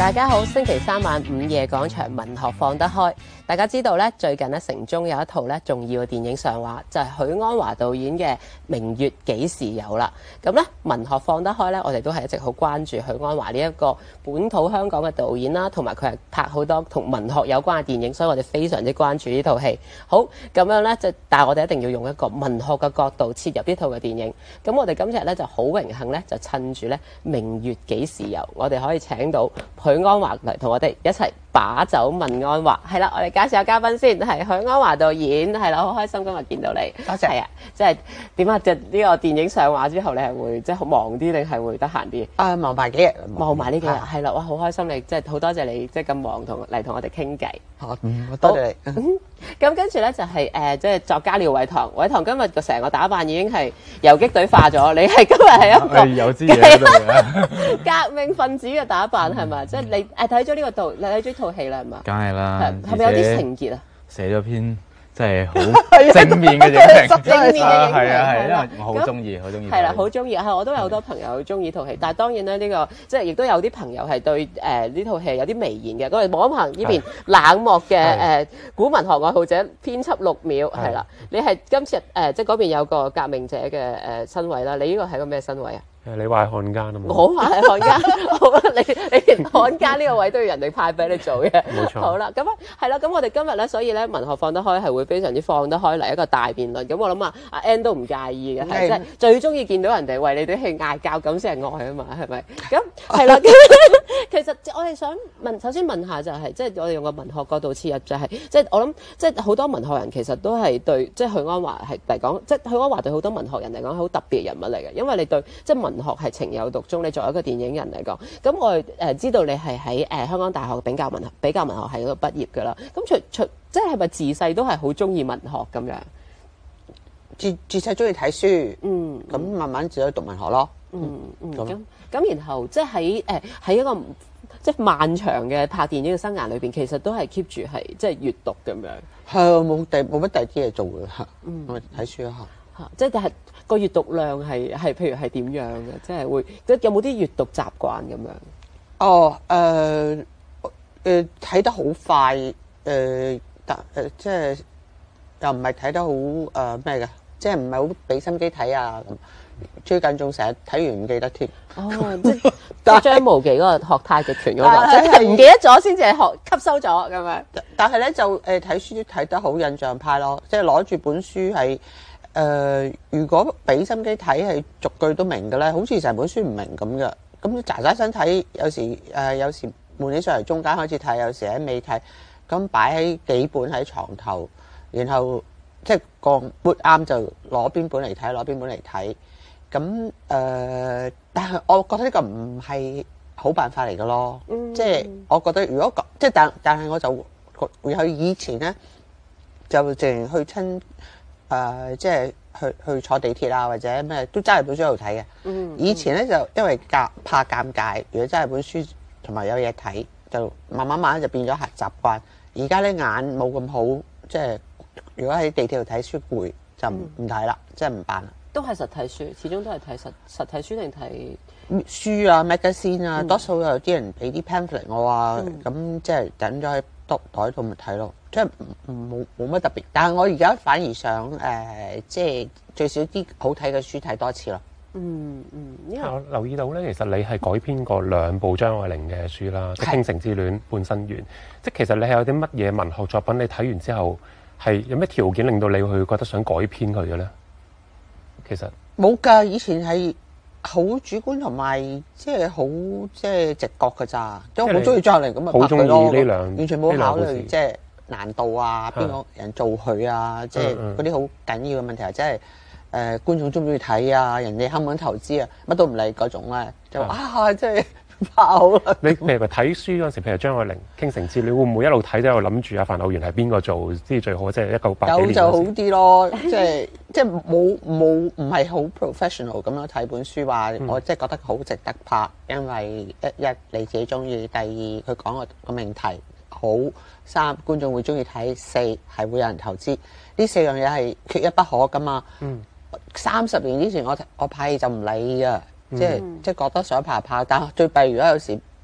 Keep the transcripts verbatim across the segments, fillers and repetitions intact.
大家好，星期三晚午夜廣場文學放得開。大家知道咧，最近咧城中有一套咧重要嘅電影上畫，就係、是、許鞍華導演嘅《明月幾時有》啦。咁咧文學放得開咧，我哋都係一直好關注許鞍華呢一個本土香港嘅導演啦，同埋佢係拍好多同文學有關嘅電影，所以我哋非常之關注呢套戲。好，咁樣咧，就但係我哋一定要用一個文學嘅角度切入呢套嘅電影。咁我哋今日咧就好榮幸咧，就趁住咧《明月幾時有》，我哋可以請到許鞍華嚟同我哋一齊把酒問安華。係啦，我哋介紹下嘉賓先，係許鞍華導演。係啦，好開心今日見到你。 多謝。 係啊，即係點啊？就呢個電影上畫之後，你係會即係好忙啲，定係會得閒啲？ 啊，忙埋幾日， 忙埋呢幾日。係啦，哇，好開心你，即係好多謝你，即係咁忙同嚟同我哋傾偈。 好，多謝你。 咁跟住咧就係、是、誒、呃，即係作家廖偉棠。偉棠今日個成個打扮已經係游擊隊化咗，你係今日係一個有支嘢喺度嘅革命分子嘅打扮係咪？即係你誒睇咗呢個套，你睇咗套戲啦係嘛？ 梗係啦， 係咪有啲情結啊？ 寫咗篇即係好正面嘅影評， 正面嘅影評係啊係，因為我好中意，好中意。 係啦，好中意，係我都有好多朋友好中意套戲，但係當然咧呢、呢個即係亦都有啲朋友係對誒呢套戲有啲微言嘅。我哋網行呢邊冷漠嘅誒、呃、古文學愛好者編輯六秒係啦，你係今次誒、呃、即係嗰邊有個革命者嘅誒、呃、身位啦，你呢個係個咩身位啊？ 誒，你話係漢奸啊嘛？ 我話係漢奸，好啦，你你連漢奸呢個位都要人哋派俾你做嘅， 冇錯。 好啦，咁啊係啦，咁我哋今日咧，所以咧文學放得開係會非常之放得開嚟一個大辯論。咁我諗啊，阿 Ann 都唔介意嘅，係即係最中意見到人哋為你啲戲嗌交，咁先係愛啊嘛，係咪？咁係啦，其實我哋想問，首先問下就係、是，即係我哋用個文學角度切入，就係、是，即係我諗，即係好多文學人其實都係對，即係許鞍華係嚟講，即係許鞍華對好多文學人嚟講好特別嘅人物嚟嘅，因為你對即係文學係情有獨鍾。你作為一個電影人嚟講，咁我誒、呃、知道你係喺誒香港大學比較文學比較文學系嗰度畢業㗎啦。咁除除即係係咪自細都係好中意文學咁樣？ 自自細中意睇書， 嗯， 咁慢慢自己讀文學咯。 嗯嗯，咁咁然後即係喺誒喺一個即係漫長嘅拍電影嘅生涯裏邊，其實都係 keep 住係即係閱讀咁樣。 係冇第冇乜第二啲嘢做嘅嚇，嗯，睇書啊嚇，即係但係個閱讀量係係譬如係點樣嘅？即係會即有冇啲閱讀習慣咁樣？ 哦，誒誒睇得好快，誒但誒即係又唔係睇得好誒咩嘅，即係唔係好俾心機睇啊咁。最近仲成日睇完唔記得添。 哦，即係張無忌嗰個學太極拳嗰個，即係唔記得咗先至係學吸收咗咁樣。 但係咧就誒睇書睇得好印象派咯，即係攞住本書係誒，如果俾心機睇係逐句都明嘅咧，好似成本書唔明咁嘅。咁喳喳聲睇，有時誒有時悶起上嚟中間開始睇，有時喺尾睇，咁擺喺幾本喺床頭，然後即係個 mood 啱就攞邊本嚟睇，攞邊本嚟睇。咁誒、呃，但係我覺得呢個唔係好辦法嚟嘅咯。嗯、即係我覺得，如果即係但但係我就會去以前咧，就淨去親誒、呃，即係去去坐地鐵啊，或者咩都揸住本書喺度睇嘅。嗯、以前咧就因為尷怕尷尬，如果揸住本書同埋有嘢睇，就慢慢慢就變咗係習慣。而家咧眼冇咁好，即係如果喺地鐵度睇書攰，就唔唔睇啦，即係唔辦啦。 都係實體書，始終都係睇實實體書定睇書啊 magazine 啊，嗯、多數有啲人俾啲 pamphlet 我啊，咁、嗯、即係等咗喺袋袋度咪睇咯，即係冇冇乜特別。但係我而家反而想誒、呃，即係最少啲好睇嘅書睇多次咯。 嗯嗯，因為我留意到咧，其實你係改編過兩部張愛玲嘅書啦，即係《傾城之戀》、《半生緣》。即係其實你係有啲乜嘢文學作品，你睇完之後係有咩條件令到你去覺得想改編佢嘅咧？其實冇㗎，以前係好主觀同埋即係好即係直覺㗎咋，即係我好中意張愛玲咁啊， 好中意呢兩完全冇考慮即係難度啊，邊個人做佢啊，即係嗰啲好緊要嘅問題係即係誒觀眾中唔中意睇啊，人哋肯唔肯投資啊，乜都唔理嗰種咧，就啊即係爆啦！ 你譬如話睇書嗰陣時，譬如張愛玲傾城之戀，你會唔會一路睇都有諗住阿范柳原係邊個做先最好？即係一九八幾年有就好啲咯，即係即係冇冇唔係好 professional 咁樣睇本書話，我即係覺得好值得拍，因為一一你自己中意，第二佢講個個命題好，三觀眾會中意睇，四係會有人投資，呢四樣嘢係缺一不可噶嘛。嗯，三十年之前我我拍戲就唔理㗎。即係即係覺得想拍拍，但係最弊如果有時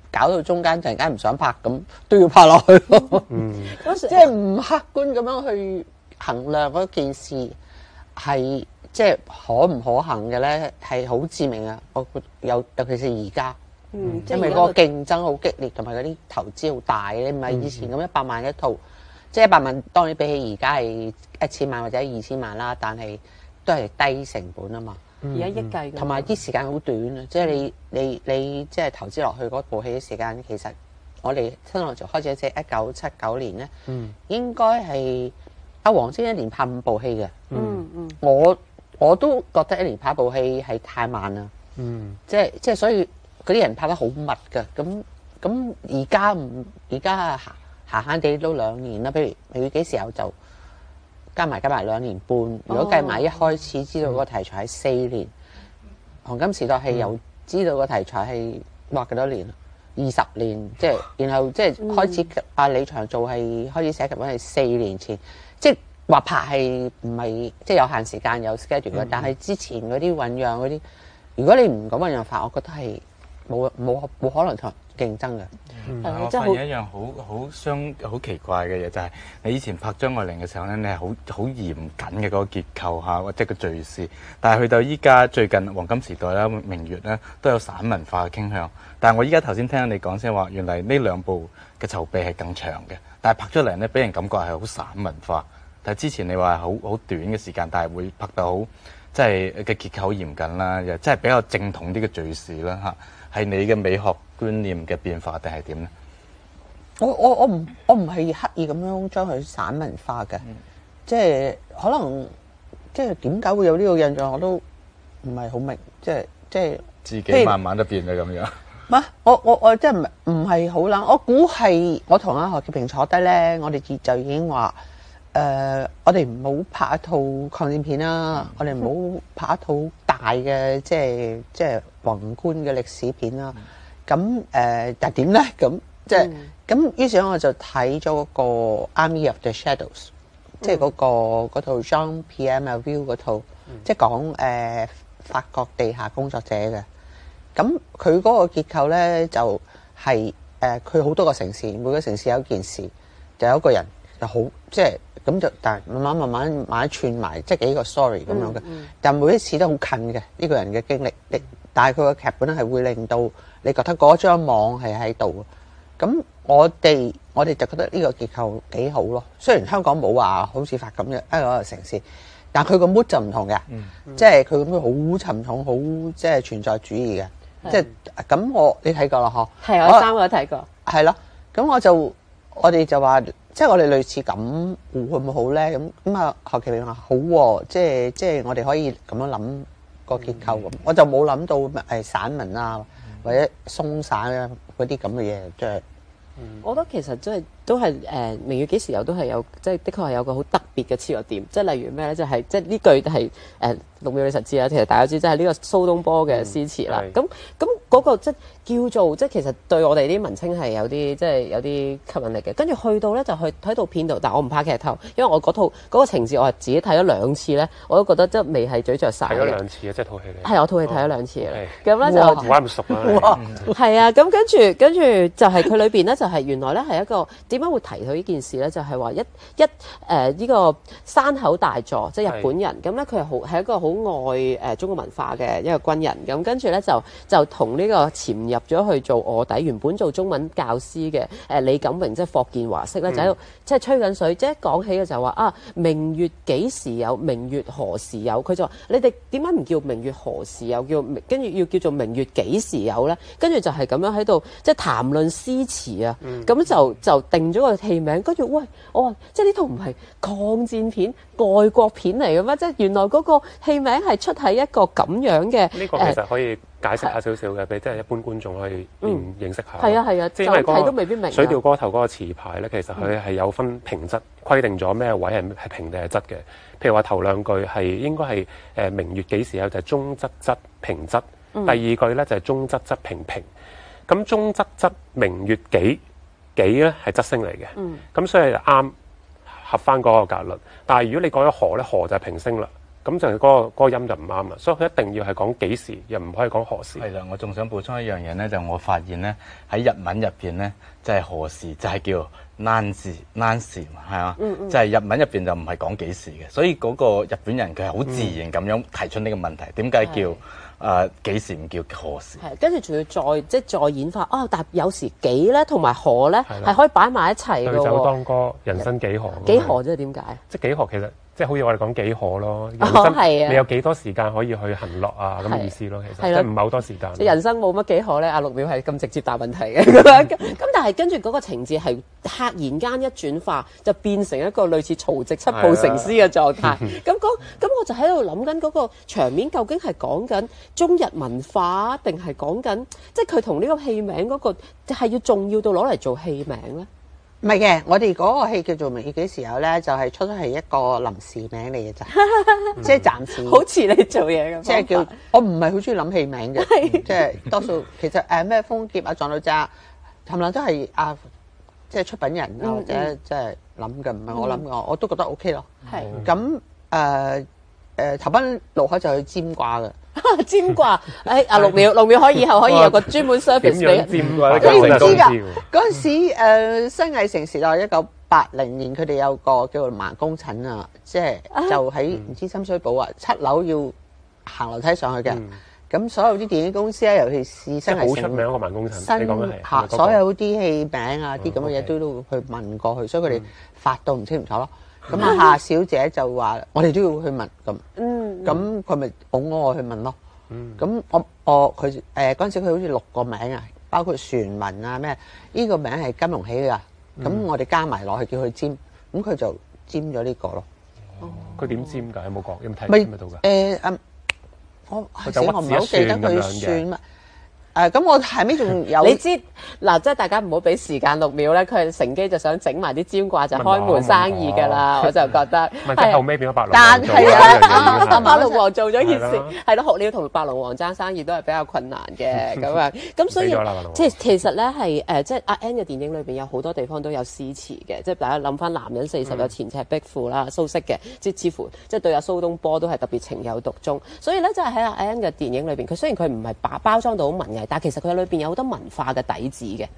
搞到中間突然間唔想拍咁，都要拍落去咯。 嗯， 即係唔客觀咁樣去衡量嗰件事係即係可唔可行嘅咧，係好致命啊！我有尤其是而家， 嗯，即因為係個競爭好激烈，同埋嗰啲投資好大，你唔係以前咁一百萬一套，即係一百萬當然比起而家係一千萬或者二千萬啦，但係都係低成本啊嘛。 而家億計嘅， 同埋啲時間好短啊！即係你你你即係投資落去嗰部戲嘅時間，其實我哋新浪潮開始即係一九七九年咧， 嗯， 應該係阿黃先一年拍五部戲嘅。 嗯嗯， 我我都覺得一年拍一部戲係太慢啦。 嗯， 即係即係所以嗰啲人拍得好密㗎。咁咁而家唔而家閒閒閒地都兩年啦。譬如你幾時候就加埋加埋兩年半。如果計埋一開始知道個題材係四年，黃金時代係由知道個題材係哇幾多年啊？二十年，即係然後即係開始阿李長做係開始寫劇本係四年前，即係話拍係唔係即係有限時間有 schedule 嘅，但係之前嗰啲醖釀嗰啲，如果你唔咁醖釀法，我覺得係冇冇冇可能同人競爭嘅。 嗯、我發現一樣好好相好奇怪嘅嘢，就係、是、你以前拍張愛玲嘅時候咧，你係好好嚴謹嘅嗰個結構嚇，或者個敘事。但係去到依家最近黃金時代啦、明月咧，都有散文化嘅傾向。但係我依家頭先聽你講先話，原來呢兩部嘅籌備係更長嘅，但係拍出嚟咧，俾人感覺係好散文化。但係之前你話係好好短嘅時間，但係會拍到好即係嘅結構好嚴謹啦，又即係比較正統啲嘅敘事啦嚇。係你嘅美學觀念嘅變化定係點咧？ 我我我唔我唔係刻意咁樣將佢散文化嘅，嗯、即係可能即係點解會有呢個印象，我都唔係好明，即係即係自己慢慢都變咗咁樣。 唔係我我我即係唔唔係好啦，我估係我同阿何潔平坐低咧，我哋就已經話誒、呃，我哋唔好拍一套抗戰片啦，嗯、我哋唔好拍一套大嘅即係即係宏觀嘅歷史片啦。咁誒、嗯，但係點咧？咁即係咁，於是我就睇咗嗰個《Army of the Shadows》，即係嗰個嗰套 Jean-Pierre Melville 嗰套，即係講誒法國地下工作者嘅。咁佢嗰個結構咧就係、是、誒，佢、呃、好多個城市，每個城市有一件事，就有一個人就好即係。咁就但係慢慢慢慢慢慢串埋，即係幾個 story 咁樣嘅。嗯嗯、但每一次都好近嘅呢、呢個人嘅經歷，但係佢個劇本係會令到你覺得嗰張網係喺度。咁我哋我哋就覺得呢個結構幾好咯。雖然香港冇話好似法咁嘅一個城市，但係佢個 mood 就唔同嘅，嗯嗯、即係佢咁樣好沉重，好即係存在主義嘅。嗯、即係咁我你睇過啦嗬？ 係我三個都睇過。 係咯，咁我就我哋就話。即係我哋類似咁會唔會好咧？咁咁啊，何其明話好喎、啊，即係即係我哋可以咁樣諗個結構咁，嗯、我就冇諗到誒散文啊，或者鬆散啊嗰啲咁嘅嘢，即係。嗯、 我覺得其實即係都係誒明月幾時有都係有，即係的確係有個好特別嘅切入點。即係例如咩咧？就係即係呢句係誒六秒你實知啦。其實大家知即係呢個蘇東坡嘅詩詞啦。咁咁嗰個即係叫做即係其實對我哋啲文青係有啲即係有啲吸引力嘅。跟住去到咧就去睇套片度，但係我唔怕劇透，因為我嗰套嗰、嗰個情節我係自己睇咗兩次咧，我都覺得即係未係咀嚼晒。 睇咗兩次啊！即係套戲嚟。係我套戲睇咗兩次嘅。咁咧就就唔怪咁熟啦。 係啊，咁跟住跟住就係佢裏邊咧就係原來咧係一個點樣會提到呢件事咧？就係、是、話一一誒呢、呃這個山口大佐，即係日本人咁咧，佢係好係一個好愛誒、呃、中國文化嘅一個軍人咁，跟住咧就就同呢個潛入咗去做臥底，原本做中文教師嘅誒、呃、李錦榮即係霍建華式咧，就喺度即係吹緊水，即係講起嘅就係話啊，明月幾時有？明月何時有？佢就話你哋點解唔叫明月何時有？叫跟住要叫做明月幾時有咧？跟住就係咁樣喺度即係談論詩詞啊，咁、嗯、就就定咗個戲名，跟住喂，我話即係呢套唔係抗戰片、外國片嚟嘅咩？即係原來嗰個戲名係出喺一個咁樣嘅。呢個其實可以解釋下少少嘅，俾即係一般觀眾可以認認識下。 係啊係啊， 即係因為睇都未必明。 水調歌頭嗰個詞牌咧，其實佢係有分平質，規定咗咩位係係平定係質嘅。譬如話頭兩句係應該係誒明月幾時有，就係中質質平質。第二句咧就係中質質平平。咁中質質明月幾幾咧係質聲嚟嘅，咁、嗯、所以就啱合翻嗰個格律。但係如果你講咗河咧，河就係平聲啦。 咁就係嗰個嗰個音就唔啱啦。所以佢一定要係講幾時，又唔可以講何時。 係啦，我仲想補充一樣嘢咧，就我發現咧喺日文入邊咧，就係何時就係叫何時何時係啊， 嗯嗯就係日文入邊就唔係講幾時嘅，所以嗰個日本人佢係好自然咁樣提出呢個問題，點解叫誒幾時唔叫何時？ 係，跟住仲要再即係再演化啊！但係有時幾咧同埋何咧係可以擺埋一齊嘅對酒喎。 當歌，人生幾何？ 幾何即係點解？ 即係幾何其實即係好似我哋講幾何咯，人哦生係啊你有幾多時間可以去行樂啊咁嘅意思咯，其實係啦即係唔係好多時間。 即係人生冇乜幾何咧，阿六秒係咁直接答問題嘅咁樣。咁咁但係跟住嗰個情節係突然間一轉化，就變成一個類似曹植七步成詩嘅狀態。咁嗰咁我就喺度諗緊嗰個場面究竟係講緊中日文化定係講緊即係佢同呢個戲名嗰個係要重要到攞嚟做戲名咧？ 唔係嘅，我哋嗰個戲叫做《明月幾時有》咧，就係、是、出咗係一個臨時名嚟嘅咋，即係暫時。 好似你做嘢咁。 即係叫我唔係好中意諗戲名嘅，即係多數其實誒咩風劫啊撞到渣，冚唪唥都係啊，即係出品人啊或者即係諗嘅，唔係我諗嘅，我都覺得 O K 咯。 係咁誒誒投奔怒海就去占卦嘅。 占卦，誒啊六秒六秒可以以後可以有個專門 service 點樣俾。 占卦咧？ 你唔知㗎㗎？嗰陣時誒新藝城時代一九八零年，佢哋有個叫做盲公診啊，即係就喺唔知深水埗啊，七樓要行樓梯上去嘅。咁所有啲電影公司咧，尤其是新即係好藝城出名一個盲公診， 新你講緊係係咪嚇嗰個所有啲戲名啊，啲咁嘅嘢 OK 都都會去問過去，所以佢哋發到唔清唔楚咯。咁啊夏小姐就話：我哋都要去問咁。 嗯， 咁佢咪拱我去問咯。 嗯咁我我佢誒嗰陣時佢好似六個名啊，包括船文啊咩，呢個名係金融起㗎。咁我哋加埋落去叫佢尖，咁佢就尖咗呢個咯。 佢點尖㗎？有冇講？有冇睇咪睇到㗎？ 誒嗯，我佢就死我唔係好記得佢屈指一算咁樣嘅算乜。誒咁我後尾仲有你知嗱，即係大家唔好俾時間六秒咧，佢係乘機就想整埋啲占卦就開門生意㗎啦，我就覺得。 唔係即係後尾變咗白龍但王做呢係啊樣嘢㗎阿嘛白龍王做咗件事係咯， 係咯，學你要同白龍王爭生意都係比較困難嘅咁樣。咁所以死咗啦白龍王即係其實咧係誒，即係阿 Ann 嘅電影裏邊有好多地方都有詩詞嘅，即係大家諗翻男人四十有前赤壁賦啦，蘇軾嘅，即係似乎即係對阿蘇東坡都係特別情有獨鍾。所以咧，即係喺阿 Ann 嘅電影裏邊，佢雖然佢唔係把包裝到好文藝，但係其實佢裏邊有好多文化嘅底子嘅。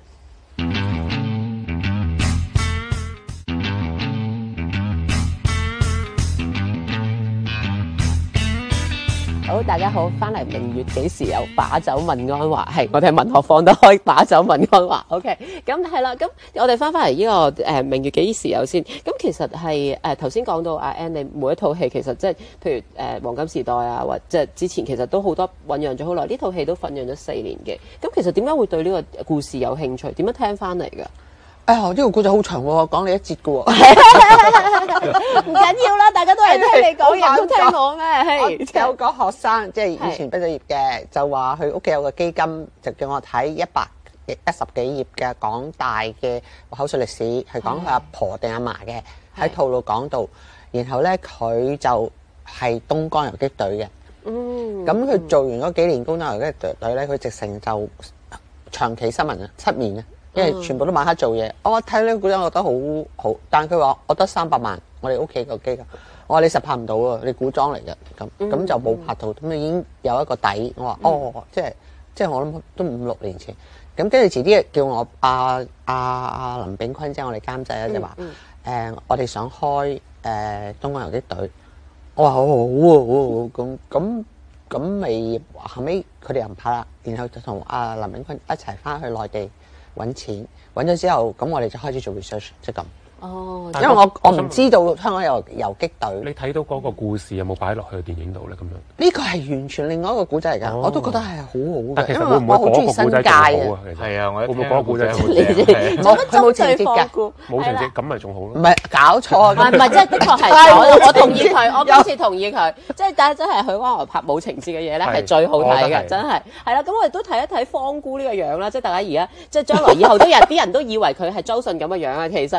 好，大家好，翻嚟明月幾時有？把酒問安華，係我哋係文學放得開，把酒問安華。OK，咁係啦，咁我哋翻翻嚟呢個誒、呃、明月幾時有先？咁其實係誒頭先講到阿 Ann，你每一套戲其實即係譬如誒、呃、黃金時代啊，或者之前其實都好多醖釀咗好耐，呢套戲都醖釀咗四年嘅。咁其實點解會對呢個故事有興趣？點樣聽翻嚟㗎？ 哎呀，呢個故仔好長喎，講你一節嘅喎。 唔緊要啦，大家都係聽你講嘢，都聽我咩？係有個學生即係以前畢咗業嘅，就話佢屋企有個基金，就叫我睇一百一十幾頁嘅港大嘅口述歷史，係講佢阿婆定阿嫲嘅喺套路講到，然後咧佢就係東江遊擊隊嘅。 嗯， 咁佢做完嗰幾年東江遊擊隊咧，佢直成就長期新聞啊，失眠啊。因為全部都晚黑做嘢，我睇呢個故仔我覺得好好，但係佢話我得三百萬，我哋屋企個基金，我話你實拍唔到啊，你古裝嚟嘅，咁咁就冇拍到，咁已經有一個底，我話哦，即係即係我諗都五六年前，咁跟住遲啲叫我阿阿阿林炳坤即係我哋監製咧就話誒我哋想開誒、呃、東江遊擊隊，我話好好好啊，咁咁咁咪後尾佢哋又唔拍啦，然後就同阿林炳坤一齊翻去內地。揾錢揾咗之後，咁我哋就開始做 research，即係咁。 哦， 因為我我唔知道香港有遊擊隊。 你睇到嗰個故事有冇擺落去電影度咧？咁樣呢個係完全另外一個古仔嚟㗎， 哦我都覺得係好好嘅， 但其實因為會唔會嗰我好中意新個故仔界啊。 仲好啊？其實係啊，我一會唔會聽嗰個故仔好好你正係做乜佢冇情節針對㗎放顧？ 冇情節， 係啦咁咪仲好唔咯。 係搞錯啊！ 唔係唔係，即係的確係，我我同意佢，我今次同意佢，即係但係真係許鞍華拍冇情節嘅嘢咧，係係最好睇嘅， 我覺得係真係係啦。咁我哋都睇一睇方姑呢個樣啦，即係大家而家即係將來以後都有啲人都以為佢係周迅咁嘅樣啊，其實咧佢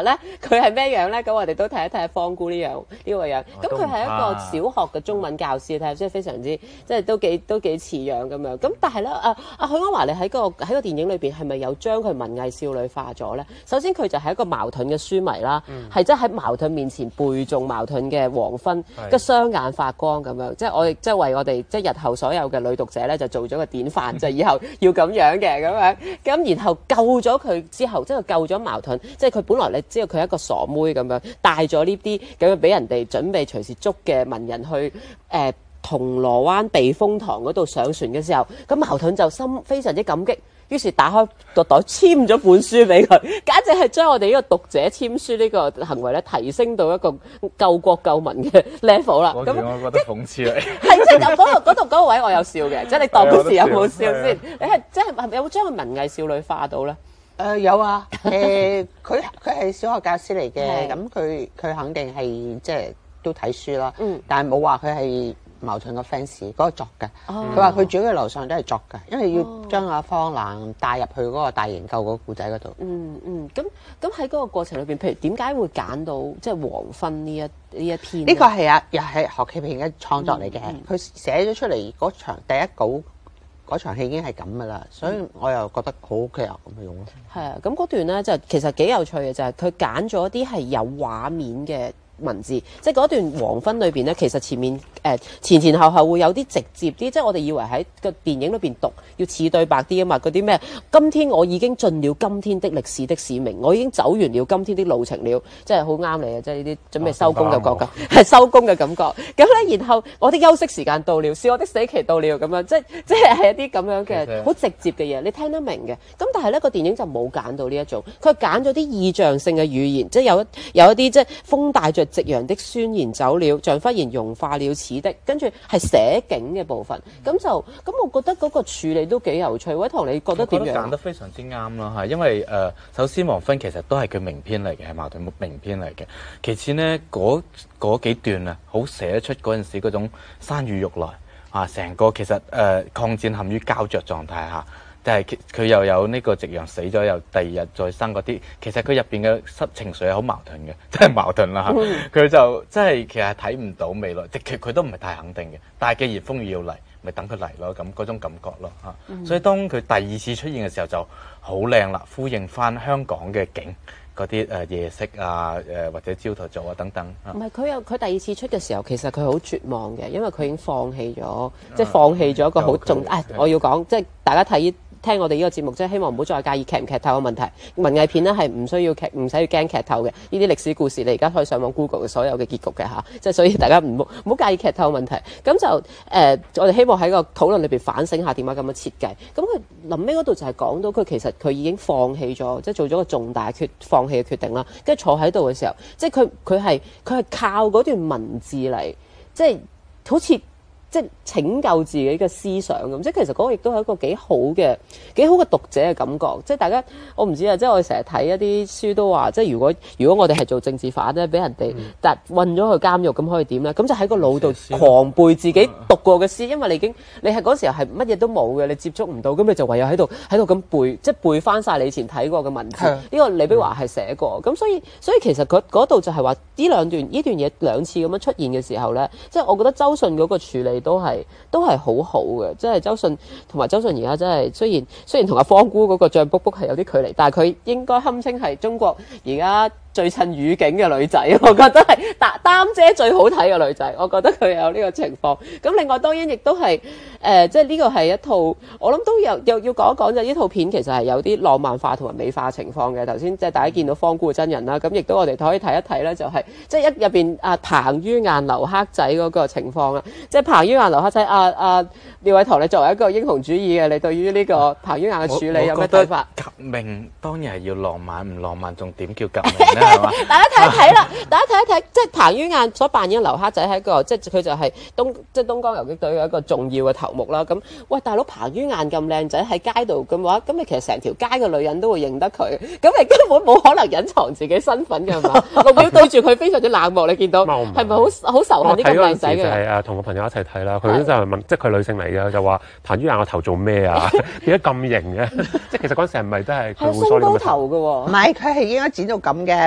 佢係咩樣咧？咁我哋都睇一睇方姑呢樣呢個樣。咁佢係一個小學嘅中文教師，睇下即係非常之即係都幾都幾似樣咁樣。咁但係咧，啊啊許鞍華你喺個喺個電影裏邊係咪有將佢文藝少女化咗咧？首先佢就係一個矛盾嘅書迷啦，係即係喺矛盾面前背誦矛盾嘅黃昏，個雙眼發光咁樣。即係我哋即係為我哋即係日後所有嘅女讀者咧，就做咗個典範，就係以後要咁樣嘅咁樣。咁然後救咗佢之後，即係救咗矛盾，即係佢本來你知道佢係一個傻妹咁樣，帶咗呢啲咁樣俾人哋準備隨時捉嘅文人去誒、呃、銅鑼灣避風塘嗰度上船嘅時候，咁矛盾就心非常之感激。於是打開個袋簽咗本書俾佢，簡直係將我哋呢個讀者簽書呢個行為咧提升到一個救國救民嘅 level 啦。 咁我覺得諷刺嚟。 係即係嗰度嗰度嗰個位我有笑嘅，即係你當嗰時有冇笑先？你係即係係咪有冇將個文藝少女化到咧？ 誒、呃、有啊，誒佢佢係小學教師嚟嘅，咁佢佢肯定係即係都睇書啦，嗯、但係冇話佢係矛盾個 fans 嗰個作嘅，佢話佢主要嘅樓上都係作嘅，因為要將阿方蘭帶入去嗰個大營救嗰個故仔嗰度。 嗯嗯，咁咁喺嗰個過程裏邊，譬如點解會揀到即係黃昏呢一呢一篇？ 呢個係啊，又係何啟平嘅創作嚟嘅，佢、嗯、寫咗出嚟嗰場第一稿嗰場戲已經係咁噶啦，所以我又覺得好 OK 啊，咁去用咯。係啊， 咁嗰段咧就其實幾有趣嘅，就係佢揀咗啲係有畫面嘅文字，即係嗰段黃昏裏邊咧，其實前面誒、呃、前前後後會有啲直接啲，即係我哋以為喺個電影裏邊讀要似對白啲啊嘛，嗰啲咩？今天我已經盡了今天的歷史的使命，我已經走完了今天的路程了，即係好啱你啊！即係呢啲準備收工嘅感覺，係收工嘅感覺。咁咧，然後我的休息時間到了，是我的死期到了，咁樣即係即係係一啲咁樣嘅好直接嘅嘢，你聽得明嘅。咁但係咧個電影就冇揀到呢一種，佢揀咗啲意象性嘅語言，即係有一有一啲即係風帶着夕陽的宣言走了，像忽然融化了似的，跟住係寫景嘅部分，咁、嗯、就咁，我覺得嗰個處理都幾有趣。偉棠，你覺得點樣？我覺得揀得非常之啱啦，係因為誒、呃，首先黃昏其實都係佢名篇嚟嘅，係矛盾名篇嚟嘅。其次呢，嗰嗰幾段啊，好寫得出嗰陣時嗰種山雨欲來啊，成個其實誒、呃、抗戰陷於膠着狀態下。但係佢又有呢個夕陽死咗，又第二日再生嗰啲，其實佢入邊嘅失情緒係好矛盾嘅，真係矛盾啦嚇。佢、嗯、就真係其實睇唔到未來，即係佢都唔係太肯定嘅。但係既然風雨要嚟，咪等佢嚟咯，咁嗰種感覺咯嚇。嗯、所以當佢第二次出現嘅時候就好靚啦，呼應翻香港嘅景。嗰啲誒夜色啊，誒、呃、或者朝頭早啊等等。 唔係佢有佢第二次出嘅時候，其實佢好絕望嘅，因為佢已經放棄咗，即係放棄咗一個好重。誒，我要講，即係大家睇聽我哋呢個節目，即係希望唔好再介意劇唔劇透嘅問題。文藝片咧係唔需要劇，唔使要驚劇透嘅。呢啲歷史故事，你而家可以上網 Google 嘅所有嘅結局嘅嚇。即係所以大家唔好唔好介意劇透嘅問題。咁就誒、呃，我哋希望喺個討論裏邊反省下點解咁樣設計。咁佢臨尾嗰度就係講到佢其實佢已經放棄咗，即係做咗個重大決放棄嘅決定啦。跟住坐喺度嘅時候，即係佢佢係佢係靠嗰段文字嚟，即係好似。即係拯救自己嘅思想咁，即係其實嗰個亦都係一個幾好嘅、幾好嘅讀者嘅感覺。即係大家，我唔知啊，即係我哋成日睇一啲書都話，即係如果如果我哋係做政治犯咧，俾人哋但韞咗去監獄，咁可以點咧？咁就喺個腦度狂背自己讀過嘅詩，因為你已經你係嗰時候係乜嘢都冇嘅，你接觸唔到，咁你就唯有喺度喺度咁背，即係背翻晒你以前睇過嘅文字。呢個李碧華係寫過，咁所以所以其實嗰度就係話呢兩段呢段嘢兩次咁樣出現嘅時候咧，即係我覺得周迅嗰個處理。都係都係好好嘅，即係周迅同埋周迅而家真係雖然雖然同阿方姑嗰個脹卜卜係有啲距離，但係佢應該堪稱係中國而家最襯語境嘅女仔，我覺得係擔擔姐最好睇嘅女仔，我覺得佢有呢個情況。咁另外當然亦都係誒、呃，即係呢個係一套我諗都有又要講一講就呢套片其實係有啲浪漫化同埋美化情況嘅。頭先即係大家見到方姑嘅真人啦，咁亦都我哋可以睇一睇咧，就係、是、即係一入邊阿彭于晏劉黑仔嗰個情況啦。即係彭于晏劉黑仔，阿阿廖偉棠，你作為一個英雄主義嘅，你對於呢個彭于晏嘅處理有咩睇法？ 革命當然係要浪漫，唔浪漫仲點叫革命咧？係嘛？ 大家睇一睇啦，大家睇一睇，即係彭于晏所扮演嘅劉黑仔係一個，即係佢就係東即係東江遊擊隊嘅一個重要嘅頭目啦。咁喂，大佬彭于晏咁靚仔喺街度嘅話，咁你其實成條街嘅女人都會認得佢，咁你根本冇可能隱藏自己身份嘅嘛。六秒對住佢非常之冷漠，你見到係咪好好仇恨呢個靚仔嘅？ 就係啊，同個朋友一齊睇啦，佢就係問，即係佢女性嚟嘅，就話彭于晏個頭做咩啊？點解咁型嘅？即係其實嗰陣時係咪真係佢會梳呢個頭嘅喎？ 唔係，佢係應該剪到咁嘅。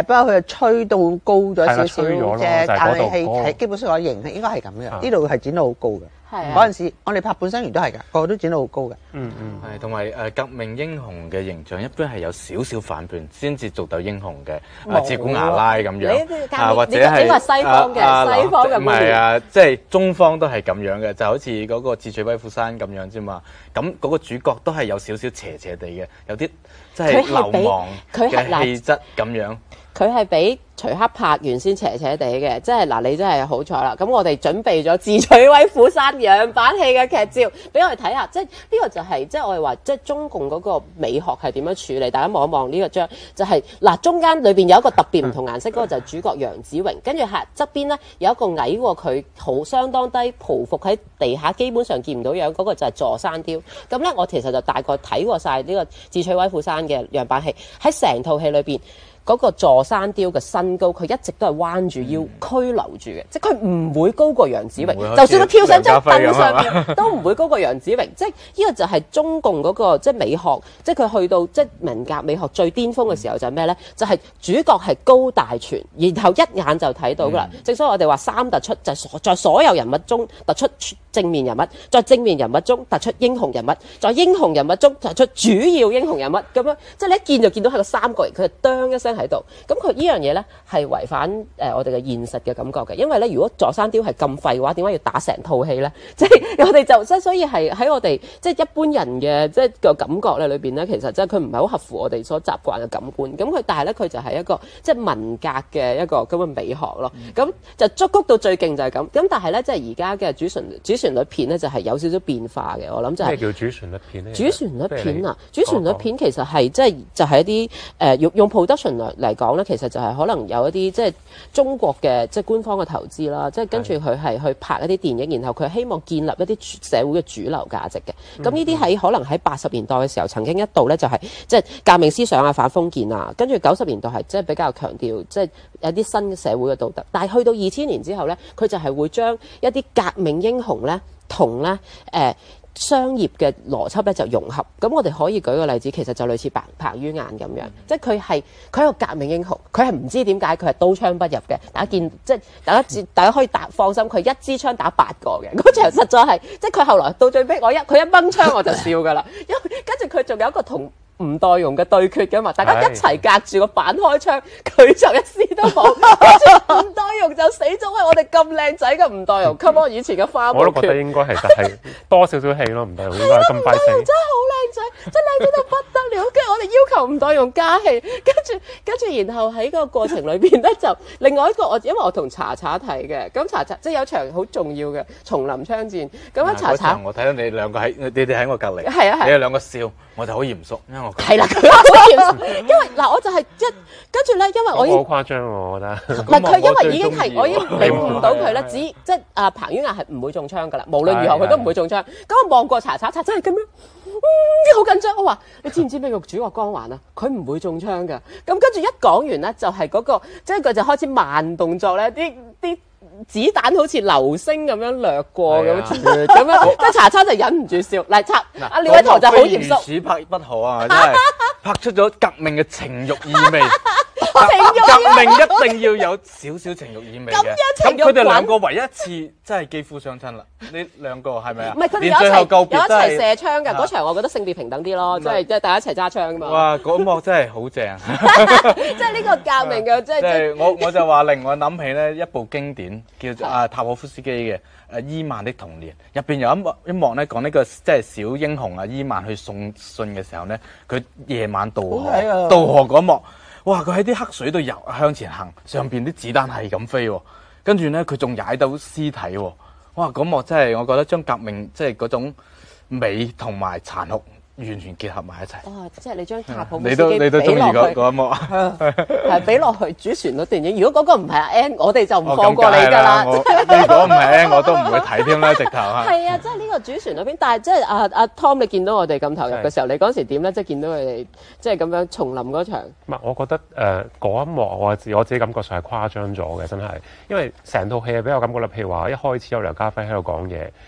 不過佢係吹到高咗少少吹咗咯啫， 就係但係嗰度嗰個係係基本上個型係應該係咁嘅。 啊呢度係剪到好高嘅。 係啊嗰陣時我哋拍半生緣都係㗎，個個都剪到好高嘅。 嗯嗯。 係，同埋誒革命英雄嘅形象一般係有少少反叛先至做到英雄嘅， 冇啊啊自古牙拉咁你樣， 啲啊或者呢個係係西方嘅啊啊西方嘅唔係啊，即係中方都係咁樣嘅，就好似嗰個智取威虎山咁樣啫嘛。咁嗰個主角都係有少少邪邪地嘅，有啲即係佢係比流氓佢係嘅氣質咁樣。 佢係俾徐克拍完先邪邪地嘅，即係嗱，你真係好彩啦！咁我哋準備咗《智取威虎山》樣板戲嘅劇照，俾我哋睇下，即係呢個就係、即係我哋話，即係中共嗰個美學係點樣處理？大家望一望呢個張，就係、嗱，中間裏邊有一個特別唔同顏色嗰個就係主角楊子榮，跟住下側邊咧有一個矮過佢好相當低，匍匐喺地下，基本上見唔到樣嗰、個就係座山雕。咁咧，我其實就大概睇過晒呢個《智取威虎山》嘅樣板戲，喺成套戲裏邊。嗰個座山雕嘅身高，佢一直都係彎住腰拘留住嘅，即係佢唔會高過楊子榮，就算佢跳上張凳上邊都唔會高過楊子榮。即係呢個就係中共嗰、個即係美學，即係佢去到即係文革美學最巔峰嘅時候就係咩咧？就係、主角係高大全，然後一眼就睇到噶啦。嗯、正所謂我哋話三突出，就係、所在所有人物中突出正面人物，在正面人物中突出英雄人物，在英雄人物中突出主要英雄人物咁樣，即係你一見就見到係個三角形，佢就當一聲喺度。咁佢呢樣嘢咧係違反誒、呃、我哋嘅現實嘅感覺嘅，因為咧如果座山雕係咁廢嘅話，點解要打成套戲咧？即係我哋就即係所以係喺我哋即係一般人嘅即係個感覺咧裏邊咧，其實即係佢唔係好合乎我哋所習慣嘅感官。咁佢但係咧佢就係一個即係文革嘅一個咁嘅美學咯。咁、嗯、就觸谷到最勁就係咁。咁但係咧即係而家嘅主旋主旋律片咧就係有少少變化嘅。我諗就係、是、 咩叫主旋律片咧？ 主旋律片啊，主旋律片其實係即係就係、是、一啲誒、呃、用用 production 嚟嚟講咧，其實就係可能有一啲即係中國嘅即係官方嘅投資啦，即係跟住佢係去拍一啲電影，然後佢希望建立一啲社會嘅主流價值嘅。咁呢啲喺可能喺八十年代嘅時候曾經一度咧就係即係革命思想啊、反封建啊，跟住九十年代係即係比較強調即係有啲新嘅社會嘅道德。但係去到二千年之後咧，佢就係會將一啲革命英雄咧同咧誒。呃商業嘅邏輯咧就融合，咁我哋可以舉個例子，其實就類似彭彭于晏咁樣，即係佢係佢係個革命英雄，佢係唔知點解佢係刀槍不入嘅，大家見即係大家大家可以打放心，佢一支槍打八個嘅，嗰場實在係即係佢後來到最尾，我一佢一掹槍我就笑㗎啦，因為跟住佢仲有一個同吳岱融嘅對決㗎嘛，大家一齊隔住個板開槍，佢就一絲都冇，跟住吳岱融就死咗，因為我哋咁靚仔嘅吳岱融，come on 以前嘅花無缺， 我都覺得應該係就係多少少戲咯，吳岱融應該係咁快死。 真係好靚仔，真係靚到不得了。跟住我哋要求吳岱融加戲，跟住跟住然後喺個過程裏邊咧就另外一個我因為我同查查睇嘅，咁查查即係有場好重要嘅叢林槍戰，咁樣查查我睇到你兩個喺你哋喺我隔離， 係啊係， 你哋兩個笑，我就好嚴肅，因為我係啦，佢好嚴肅，因為嗱我就係一跟住咧，因為我已經好誇張喎，我覺得。 唔係佢，因為已經係我已經領悟到佢咧，只即係啊彭于晏係唔會中槍噶啦，無論如何佢都唔會中槍。咁我望過查查查真係咁樣，嗯，好緊張。我話你知唔知咩叫主角光環啊？佢唔會中槍噶。咁跟住一講完咧，就係嗰個即係佢就開始慢動作咧，啲啲子彈好似流星咁樣掠過咁咁樣，即係查查就忍唔住笑。嚟查阿廖偉棠就好嚴肅， 如此拍不可啊！真係拍出咗革命嘅情慾意味。 情慾革命一定要有少少情慾意味嘅。 咁樣情慾咁佢哋兩個唯一一次真係肌膚相親啦。呢兩個係咪啊？ 唔係佢哋有連最後一齊有一告別都係齊射槍㗎。嗰場我覺得性別平等啲咯，即係即係大家一齊揸槍㗎嘛。 哇！嗰幕真係好正。 即係呢個革命嘅，即係即係我我就話令我諗起咧一部經典叫做啊塔可夫斯基嘅誒《伊曼的童年》，入邊有一幕一幕咧講呢個即係小英雄啊伊曼去送信嘅時候咧，佢夜晚渡河渡河嗰幕。哇！佢喺啲黑水度游向前行，上邊啲子彈係咁飛喎，跟住咧佢仲踩到屍體喎。哇！嗰幕真係我覺得將革命即係嗰種美同埋殘酷完全結合埋一齊。 哦，即係你將塔可夫你都斯基你都中意俾落去， 嗰嗰一幕， 係俾落去主旋律電影。如果嗰個唔係阿 N，我哋就唔放過你㗎啦。 我如果唔係 N，我都唔會睇添啦，直頭嚇。 係啊，即係呢個主旋律片，但係即係阿阿 Tom，你見到我哋咁投入嘅時候，你嗰時點咧？即係見到佢哋即係咁樣叢林嗰場。 唔係，我覺得誒嗰、呃、一幕我自我自己感覺上係誇張咗嘅，真係，因為成套戲係俾我感覺啦。譬如話一開始有梁家輝喺度講嘢，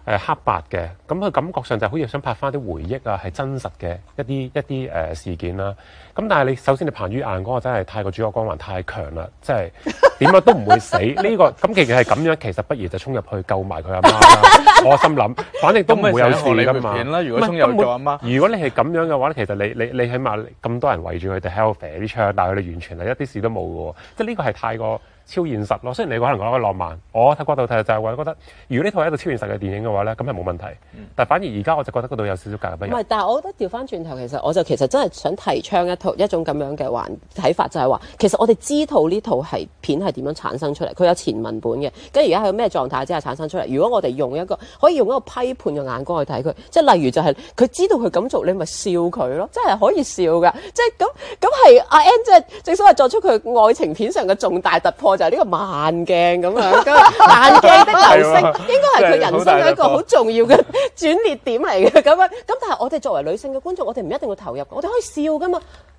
誒黑白嘅，咁佢感覺上就好似想拍翻啲回憶啊，係真實嘅一啲一啲誒、呃、事件啦。咁但係你首先你彭于晏嗰個真係太過主角光環太強啦，即係點樣都唔會死呢、呢個。咁其實係咁樣，其實不如就衝入去救埋佢阿媽啦。我心諗，反正都唔會有事㗎嘛。 啦，如果衝入去救阿媽， 如果你係咁樣嘅話咧，其實你你你起碼咁多人圍住佢哋喺度射啲槍，但係佢哋完全係一啲事都冇嘅喎。即係呢個係太過超現實咯，雖然你可能覺得浪漫，我睇角度睇就係話覺得，如果呢套係一個超現實嘅電影嘅話咧，咁係冇問題。嗯、但係反而而家我就覺得嗰度有少少格格不入。 唔係，但係我覺得調翻轉頭，其實我就其實真係想提倡一套一種咁樣嘅環睇法，就係話其實我哋知道呢套係片係點樣產生出嚟，佢有前文本嘅，跟住而家係咩狀態之下產生出嚟。如果我哋用一個可以用一個批判嘅眼光去睇佢，即係例如就係佢知道佢咁做，你咪笑佢咯，即係可以笑㗎。即係咁咁係阿 Ann 即係正所謂作出佢愛情片上嘅重大突破，就係呢個慢鏡咁樣，咁慢鏡的流星應該係佢人生嘅一個好重要嘅轉捩點嚟嘅咁樣。咁但係我哋作為女性嘅觀眾，我哋唔一定要投入，我哋可以笑噶嘛。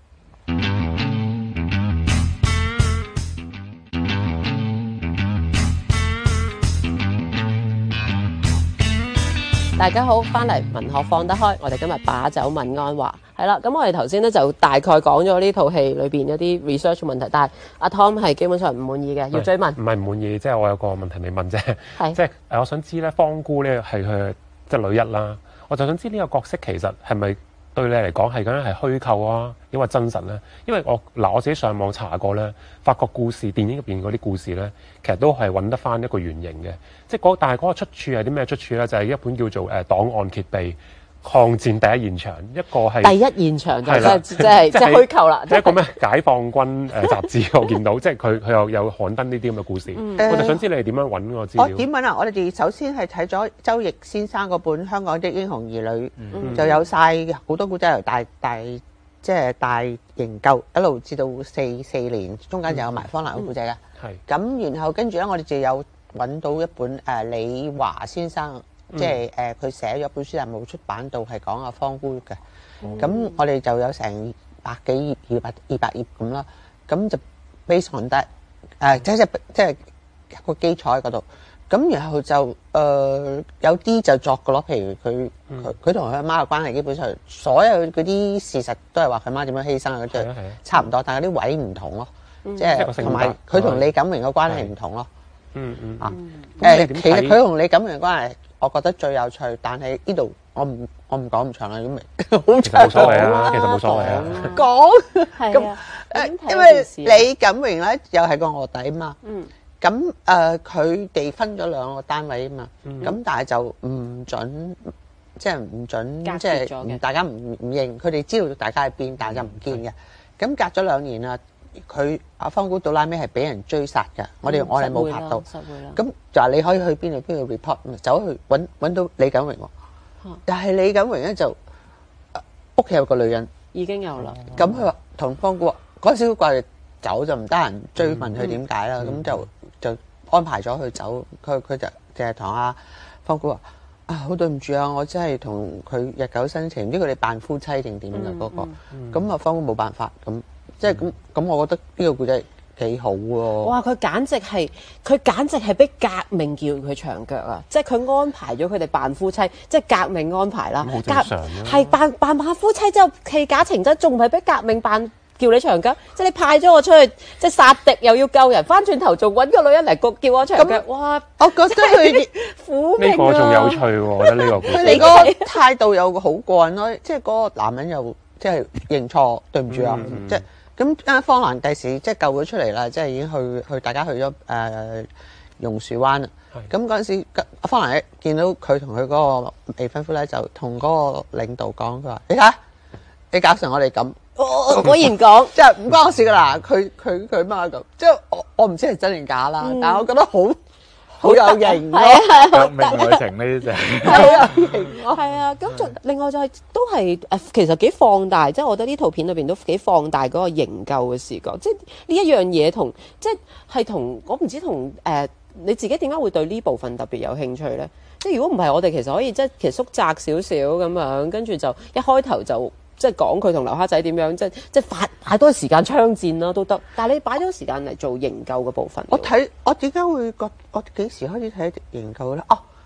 大家好，翻嚟文學放得開，我哋今日把酒問安華，係啦。咁我哋頭先咧就大概講咗呢套戲裏邊一啲 research 問題，但係阿 Tom 係基本上唔滿意嘅，要追問。 唔係唔滿意，即係我有個問題未問啫。 係即係誒，我想知咧，方姑咧係佢即係女一啦，我就想知呢個角色其實係咪對你嚟講係咁樣係虛構啊，抑或真實咧？因為我嗱我自己上網查過咧，法國故事電影入邊嗰啲故事咧，其實都係揾得翻一個原型嘅。即係嗰但係嗰個出處係啲咩出處咧？就係、是、一本叫做誒、呃、檔案揭秘抗戰第一現場，一個係第一現場就即係即係即係虛構啦。一個咩解放軍誒、呃、雜誌我見到，即係佢佢又有刊登呢啲咁嘅故事。嗯、我就想知你哋點樣揾個資料。 我點揾啊？我哋首先係睇咗周奕先生嗰本《香港的英雄兒女》， 嗯、 就有晒好多古仔由大大即係大營救一路至到四四年，中間就有埋方蘭嘅古仔嘅。係咁、嗯，然後跟住咧，我哋就有揾到一本誒、呃、李華先生。即係誒，佢寫咗本書但冇出版到，係講阿方姑嘅。咁、嗯、我哋就有成百幾頁、二百二百頁咁啦。咁就 base on that 誒，即係即係個基礎喺嗰度。咁然後就誒、呃、有啲就作嘅咯，譬如佢佢佢同佢阿媽嘅關係，基本上所有嗰啲事實都係話佢媽點樣犧牲啊，即係差唔多，但係啲位唔同咯。即係同埋佢同李錦榮嘅關係唔同咯。嗯嗯啊誒，其實佢同李錦榮嘅關係，我覺得最有趣，但係呢度我唔我唔講咁長啦，咁咪好長。 冇所謂啊，其實冇所謂啊。 講係啊， 誒，因為李錦榮咧又係個臥底嘛。嗯。咁誒，佢哋分咗兩個單位啊嘛。嗯。咁但係就唔準，即係唔準，即係大家唔唔認。佢哋知道大家喺邊，但係就唔見嘅。咁隔咗兩年啦。佢阿方姑到拉尾係俾人追殺嘅，我哋我哋冇拍到。咁就話你可以去邊度邊度 report， 走去揾揾到李錦榮喎。但係李錦榮咧就屋企有個女人已經有啦。 咁佢話同方姑嗰陣時掛住走就唔得閒追問佢點解啦，咁就就安排咗佢走。佢佢就就係同阿方姑話啊，好對唔住啊，我真係同佢日久生情，唔知佢哋扮夫妻定點嘅嗰個。咁啊方姑冇辦法咁。即係咁咁，我覺得呢個故仔幾好喎！ 哇！佢簡直係佢簡直係俾革命叫佢長腳啊！即係佢安排咗佢哋扮夫妻，即係革命安排啦。 好正常啊！ 係扮扮扮夫妻之後棄假情真，仲唔係俾革命扮叫你長腳？即係你派咗我出去，即係殺敵又要救人，翻轉頭仲揾個女人嚟叫我長腳。哇！ 我覺得佢苦命啊！ 呢個仲有趣喎，我覺得呢個故事。 你個態度有個好過癮咯，即係嗰個男人又即係認錯，對唔住啊，即係。咁阿方蘭第時即係救咗出嚟啦，即係已經去去大家去咗誒榕樹灣啦。咁嗰陣時，阿方蘭見到佢同佢嗰個未婚夫咧，就同嗰個領導講，佢話：你睇，你搞成我哋咁。 我果然講， 即係唔關我事噶啦。佢佢佢媽咁，即係我我唔知係真定假啦，但係我覺得好。好有型咯， 革命愛情呢啲就係啊， 係啊，咁就另外就係都係誒，其實幾放大，即係我覺得呢套片裏邊都幾放大嗰個營救嘅視覺，即係呢一樣嘢同即係係同我唔知同誒你自己點解會對呢部分特別有興趣咧？即係如果唔係我哋其實可以即係其實縮窄少少咁樣，跟住就一開頭就。即係講佢同劉蝦仔點樣，即係即係花太多時間槍戰啦都得，但係你擺咗時間嚟做營救嘅部分。 我睇我點解會覺我幾時開始睇營救咧？哦，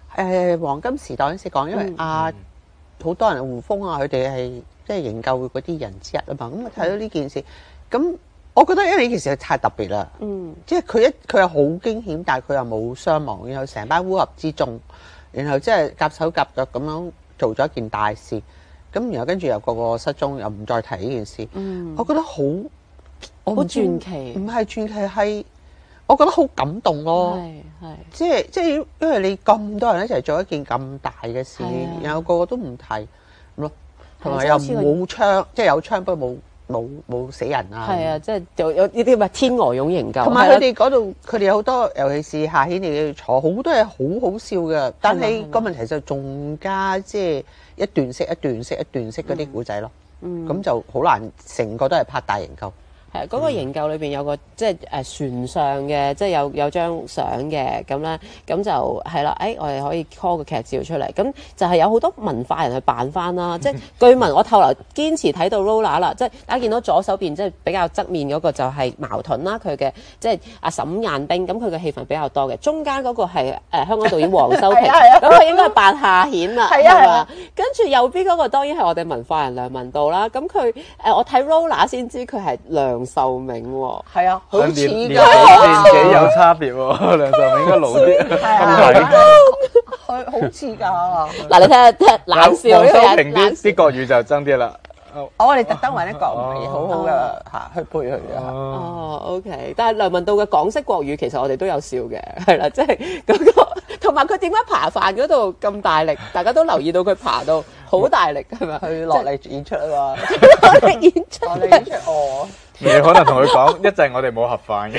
誒黃金時代嗰陣時講，因為啊好多人胡風啊，佢哋係即係營救嗰啲人之一啊嘛。咁啊睇到呢件事，咁我覺得因為呢件事太特別啦， 嗯， 即係佢一佢又好驚險，但係佢又冇傷亡，然後成班烏合之眾，然後即係夾手夾腳咁樣做咗一件大事，咁然後跟住又個個失蹤，又唔再提呢件事。 嗯， 我覺得好好傳奇， 唔係傳奇係，我覺得好感動咯。 係係， 即係即係因為你咁多人一齊做一件咁大嘅事， 係啊然後個個都唔提咁咯，同埋係又即係好似個冇槍，即係有槍不過冇冇冇死人啊。 係啊，即係有有呢啲咪天鵝絨營救， 同埋係啦佢哋嗰度，佢哋有好多，尤其是夏顯，你要坐好多嘢好好笑嘅。但係個問題就仲加即係一段式、一段式、一段式嗰啲古仔咯。 嗯咁就好難，成個都係拍大營救。 係嗰個營救裏邊有個即係誒船上嘅，即係有有張相嘅咁咧，咁就係啦。誒，我哋可以 call 個劇照出嚟，咁就係有好多文化人去扮翻啦。即係據聞我後來堅持睇到 Rolla 啦，即係大家見到左手邊即係比較側面嗰個就係矛盾啦，佢嘅即係阿沈雁冰，咁佢嘅戲份比較多嘅。中間嗰個係誒香港導演黃修平， 係啊係啊咁佢應該係扮夏顯啦， 係啊係啊嘛？跟住右邊嗰個當然係我哋文化人梁文道啦。咁佢誒我睇 Rolla 先知佢係梁壽銘喎。 係啊，好似年年㗎。 紀年紀有差別喎，梁壽銘應該老啲。 係啊， 係佢好似㗎。 嗱，你睇下睇下冷笑呢個黃修平人冷笑啲啲國語就爭啲啦。 我哋特登揾一個唔係好好嘅嚇去配佢嘅。 哦，OK，但係梁文道嘅港式國語其實我哋都有笑嘅，係啦，即係嗰個，同埋佢點解爬飯嗰度咁大力？大家都留意到佢爬到好大力，係咪？ 佢落嚟演出啊嘛， 落嚟演出落嚟演出哦。 你可能同佢講，一陣我哋冇盒飯嘅。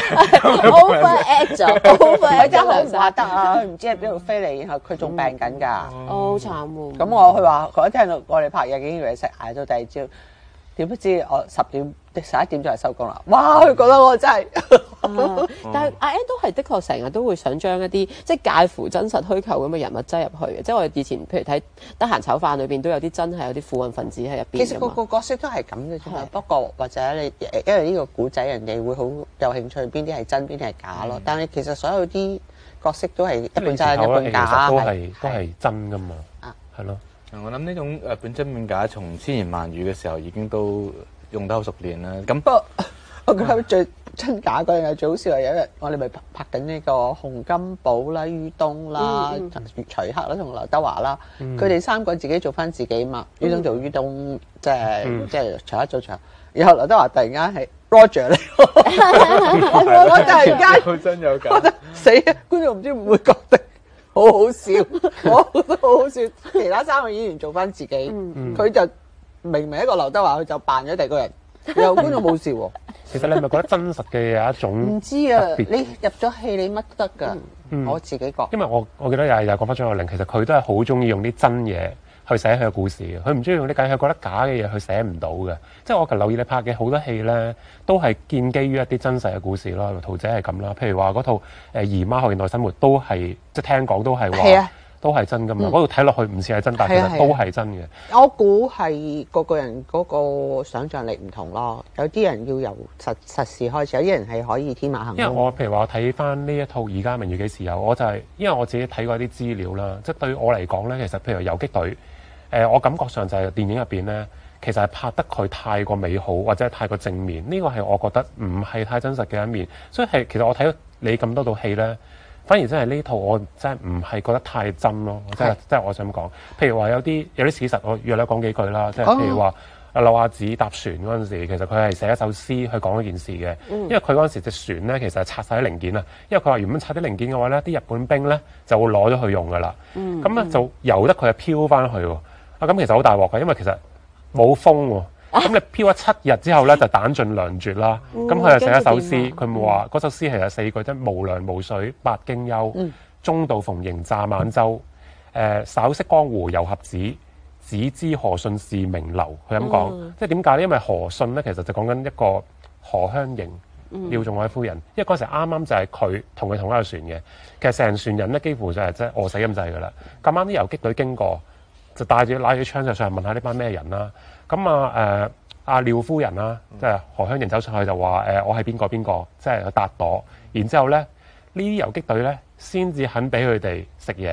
over act 咗，over 佢 act 真係好唔咗梁生， 怕得啊！佢唔知喺邊度飛嚟，然後佢仲病緊㗎。 哦，好慘喎。 咁我佢話佢一聽到我哋拍嘢，已經以為食捱到第二朝，點不知我十點十一點就係收工啦。哇！佢覺得我真係啊但係阿 N 都係的確成日都會想將一啲即係介乎真實虛構咁嘅人物擠入去嘅，即係我哋以前譬如睇得閒炒飯裏邊都有啲真係有啲腐運分子喺入邊其實個㗎嘛。 個角色都係咁嘅啫嘛係。 不過或者你因為呢個古仔人哋會好有興趣，邊啲係真，邊啲係假咯。但係其實所有啲角色都係一半真一半其假， 實都係係都係真噶嘛啊， 係咯。 我諗呢種誒本真變假，從千言萬語嘅時候已經都用得好熟練啦。咁不過我覺得最真假嗰樣嘢最好笑係有一日我哋咪拍拍緊呢個洪金寶啦、于東啦、 嗯徐克啦同劉德華啦，佢哋三個自己做翻自己嘛。于東做于東，即係嗯即係徐克做徐克，然後劉德華突然間係 Roger 嚟，我我突然間有真有假覺。得死啊！觀眾唔知會唔會覺得好好笑，我覺得好好笑。其他三個演員做翻自己，佢就明明一個劉德華，佢就扮咗第二個人，然後觀眾冇笑喎。 其實你係咪覺得真實嘅有一種唔知啊， 特別你入咗戲你乜都得㗎， 嗯我自己覺。 因為我我記得又係又講翻張愛玲，其實佢都係好中意用啲真嘢去寫佢嘅故事嘅，佢唔中意用啲假，佢覺得假嘅嘢佢寫唔到嘅。即係我其實留意你拍嘅好多戲咧，都係建基於一啲真實嘅故事咯。桃姐係咁啦，譬如話嗰套誒《姨媽學現代生活》都係即係聽講都係係啊話都係真噶嘛。嗰度睇落去唔似係真，但係其實都係真嘅。 我估係個個人嗰個想像力唔同咯，有啲人要由實實事開始，有啲人係可以天馬行因為空。 我譬如話我睇翻呢一套《而家明月幾時有》，我就係、因為我自己睇過啲資料啦，即係對我嚟講咧，其實譬如遊擊隊，誒、呃、我感覺上就係電影入邊咧，其實係拍得佢太過美好或者係太過正面，呢、這個係我覺得唔係太真實嘅一面，所以係其實我睇到你咁多套戲咧，反而真係呢套我真係唔係覺得太真咯，即係即係我想講，譬如話有啲有啲史實，我約你講幾句啦，即係譬如話。阿柳亞子搭船嗰陣時，其實佢係寫一首詩去講一件事嘅，因為佢嗰陣時隻船咧其實係拆晒啲零件啊，因為佢話原本拆啲零件嘅話咧，啲日本兵咧就會攞咗去用噶啦，咁咧、嗯、就由得佢係飄翻去喎，啊咁其實好大鑊嘅，因為其實冇風喎，咁你飄咗七日之後咧就彈盡糧絕啦，咁佢就寫一首詩，佢冇話嗰首詩其實四句，即係無糧無水百經憂，嗯、中道逢迎乍晚舟，誒、呃、稍息江湖遊俠子。只知何信是名流，佢咁講，嗯、即係點解咧？因為何信咧，其實就講緊一個何香凝、廖仲愷夫人，因為嗰時啱啱就係佢同佢同一個船嘅，其實成船人咧幾乎就係即係餓死咁滯噶啦。咁啱啲遊擊隊經過，就帶住拉住槍就上去問下呢班咩人啦。咁啊誒阿廖夫人啦，即係何香凝走上去就話誒、呃、我係邊個邊個，即係去搭朵。然之後咧呢啲遊擊隊咧先至肯俾佢哋食嘢。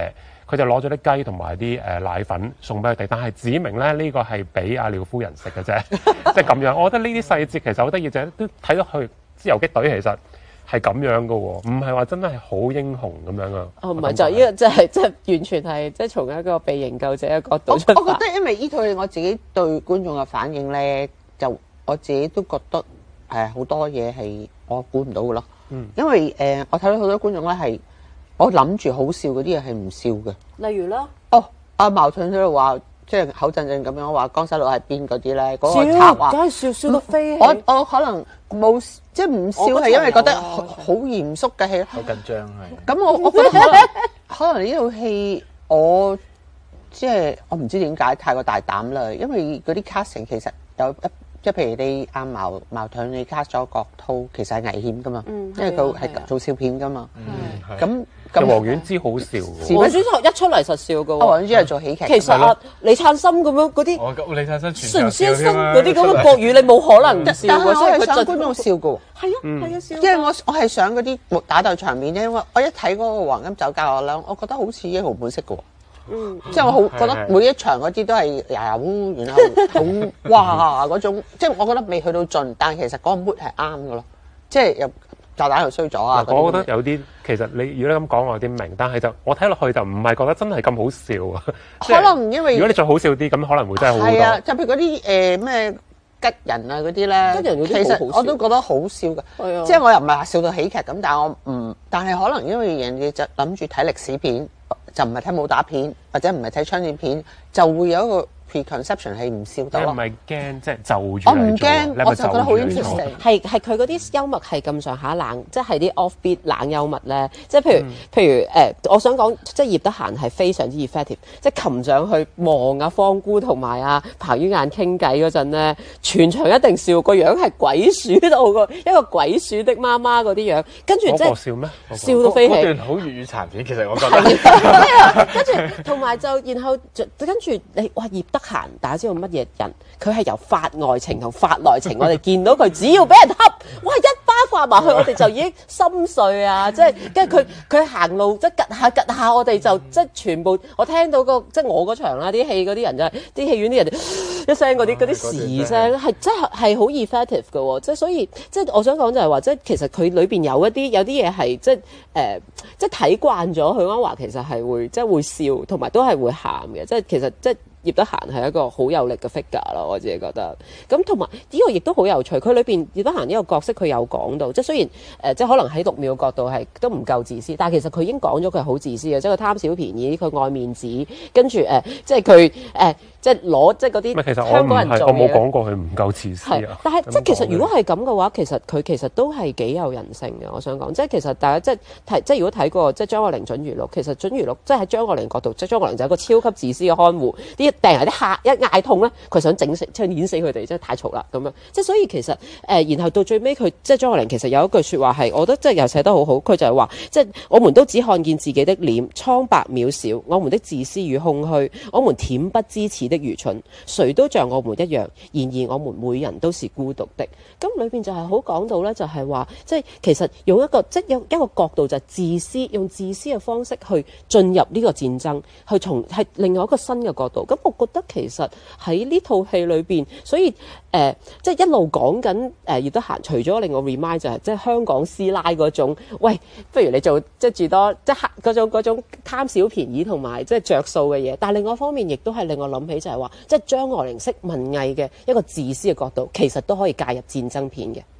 佢就攞咗啲雞同埋啲誒奶粉送俾佢哋，但係指明咧呢、呢個係俾阿廖夫人食嘅啫，即係咁樣。我覺得呢啲細節其實好得意，就係都睇到佢自由擊隊其實係咁樣嘅喎，唔係話真係好英雄咁樣啊。 哦，唔係就呢個即係即係完全係即係從一個被營救者嘅角度出發。 我我覺得因為呢套戲我自己對觀眾嘅反應咧，就我自己都覺得誒好多嘢係我估唔到嘅咯。嗯，因為誒、呃、我睇到好多觀眾咧係我諗住好笑嗰啲嘢係唔笑嘅。 例如啦， 哦，阿矛盾喺度話，即係口震震咁樣話江西佬係邊嗰啲咧，嗰、那個笑， 插話， 梗係笑笑到飛起。 我我可能冇即係唔笑係因為覺得好好嚴肅嘅戲。 好緊張係。 咁我我覺得可能可能呢套戲我即係我唔知點解太過大膽啦，因為嗰啲 casting 其實有一即係譬如你阿矛矛盾你 cast 咗郭濤，其實係危險噶嘛， 嗯、 因為佢係做笑片噶嘛。咁咁咁黃婉之好笑喎， 黃婉之一出嚟實笑嘅喎。 黃婉之係做喜劇。 其實啊，李燦森咁樣嗰啲， 我李燦森純先生嗰啲咁嘅國語，你冇可能唔笑但係我嘅， 係想觀眾笑嘅喎。 係啊，係啊，笑。 因為我我係想嗰啲打鬥場面，因為我一睇嗰個黃金酒家我咧，我覺得好似英雄本色嘅喎。 嗯， 即係我好覺得每一場嗰啲都係呀呼，然後好哇嗰種，即係我覺得未去到盡，但係其實嗰個 mood 係啱嘅咯。即係又炸彈又衰咗啊！ 我覺得有啲其實你如果你咁講，我有啲明，但係就我睇落去就唔係覺得真係咁好笑啊。 可能因為如果你再好笑啲，咁可能會真係好好多。 係啊，就譬如嗰啲誒咩吉人啊嗰啲咧， 吉人嗰啲其實我都覺得好笑嘅。 係啊， 即係我又唔係話笑到喜劇咁，但係我唔，但係可能因為人哋就諗住睇歷史片。就唔係睇武打片，或者唔係睇槍戰片，就會有一個 preconception 係唔笑到咯。 你唔係驚即係就住我唔驚，我就覺得好 interesting。 係係佢嗰啲幽默係咁上下冷，即係啲 offbeat 冷幽默咧。即係譬如、嗯、譬如誒、呃，我想講即係葉德嫻係非常之 effective，即係擒上去望阿方姑同埋阿彭于晏傾偈嗰陣咧，全場一定笑，個樣係鬼鼠到個一個鬼鼠的媽媽嗰啲樣，跟住即係笑咩？ 笑到飛起。 嗰段好粵語殘片，其實我覺得。 跟住同埋就然後跟住你哇葉德嫻，大家知道乜嘢人？佢係由法外情同法內情，我哋見到佢只要俾人恰，哇一巴發埋去，我哋就已經心碎啊！即係跟住佢佢行路即係趌下趌下，我哋就即係全部我聽到個即係我嗰場啦，啲戲嗰啲人就係啲戲院啲人一聲嗰啲嗰啲時聲係真係係好 effective 嘅喎，即係所以即係我想講就係話，即係其實佢裏邊有一啲有啲嘢係即係誒、呃、即係睇慣咗許鞍華，其實係會即係會笑，同埋都係會喊嘅，即係其實即係。葉德嫻係一個好有力嘅 figure 咯，我自己覺得。咁同埋呢個亦都好有趣，佢裏邊葉德嫻呢個角色佢有講到，即係雖然誒、呃，即係可能喺六秒角度係都唔夠自私，但係其實佢已經講咗佢係好自私嘅，即係佢貪小便宜，佢愛面子，跟住誒、呃，即係佢誒，即係攞即係嗰啲香港人做嘢。 我冇講過佢唔夠自私啊。 但係即係其實如果係咁嘅話，其實佢其實都係幾有人性嘅。我想講，即係其實大家即係睇即係如果睇過即係張愛玲準如鹿，其實準如鹿即係喺張愛玲角度，即係張愛玲就係一個超級自私嘅看護，啲病人啲客一嗌痛咧，佢想整死即係碾死佢哋，即係太嘈啦咁樣。即係所以其實誒、呃，然後到最尾佢即係張愛玲其實有一句説話係，我覺得即係又寫得好好。佢就係話，即係我們都只看見自己的臉蒼白渺小，我們的自私與空虛，我們恬不知恥的愚蠢，誰都像我們一樣。然而我們每人都是孤獨的。咁裏邊就係好講到咧，就係話即係其實用一個即係有一個角度就係自私，用自私嘅方式去進入呢個戰爭，去從係另外一個新嘅角度。咁我覺得其實喺呢套戲裏邊，所以誒、呃、即係一路講緊誒葉德嫻，除咗令我 remind 就係即係香港師奶嗰種，喂，不如你做即係住多即係嗰種嗰種貪小便宜同埋即係着數嘅嘢。但係另外一方面，亦都係令我諗起就係話，即係張愛玲式文藝嘅一個自私嘅角度，其實都可以介入戰爭片嘅。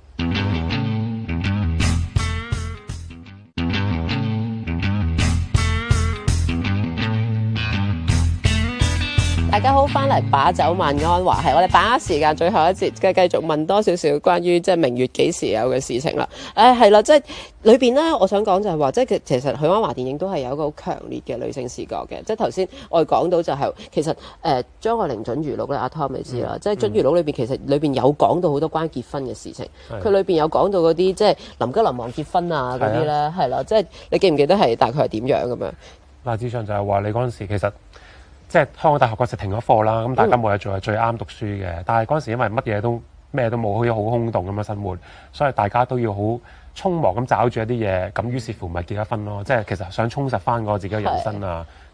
大家好，翻嚟把酒問安華，係我哋把握時間最後一節嘅繼續問多少少關於即係明月幾時有嘅事情啦。誒係啦，即係裏邊咧，我想講就係話，即係其實許鞍華電影都係有一個好強烈嘅女性視角嘅。即係頭先我哋講到就係、是、其實誒、呃、張愛玲準如鹿咧，阿 Tom 你知啦，嗯、即係準如鹿裏邊其實裏邊有講到好多關於結婚嘅事情。佢裏邊有講到嗰啲即係臨急臨忙結婚啊嗰啲咧，係啦，即係你記唔記得係大概係點樣咁樣？ 大致上就係話你嗰陣時其實。即係香港大學嗰時停咗課啦，咁大家冇嘢做係最啱讀書嘅。嗯、但係嗰陣時因為乜嘢都咩都冇，好似好空洞咁嘅生活，所以大家都要好匆忙咁找住一啲嘢，咁於是乎咪結咗婚咯。即係其實想充實翻個自己嘅人生啊，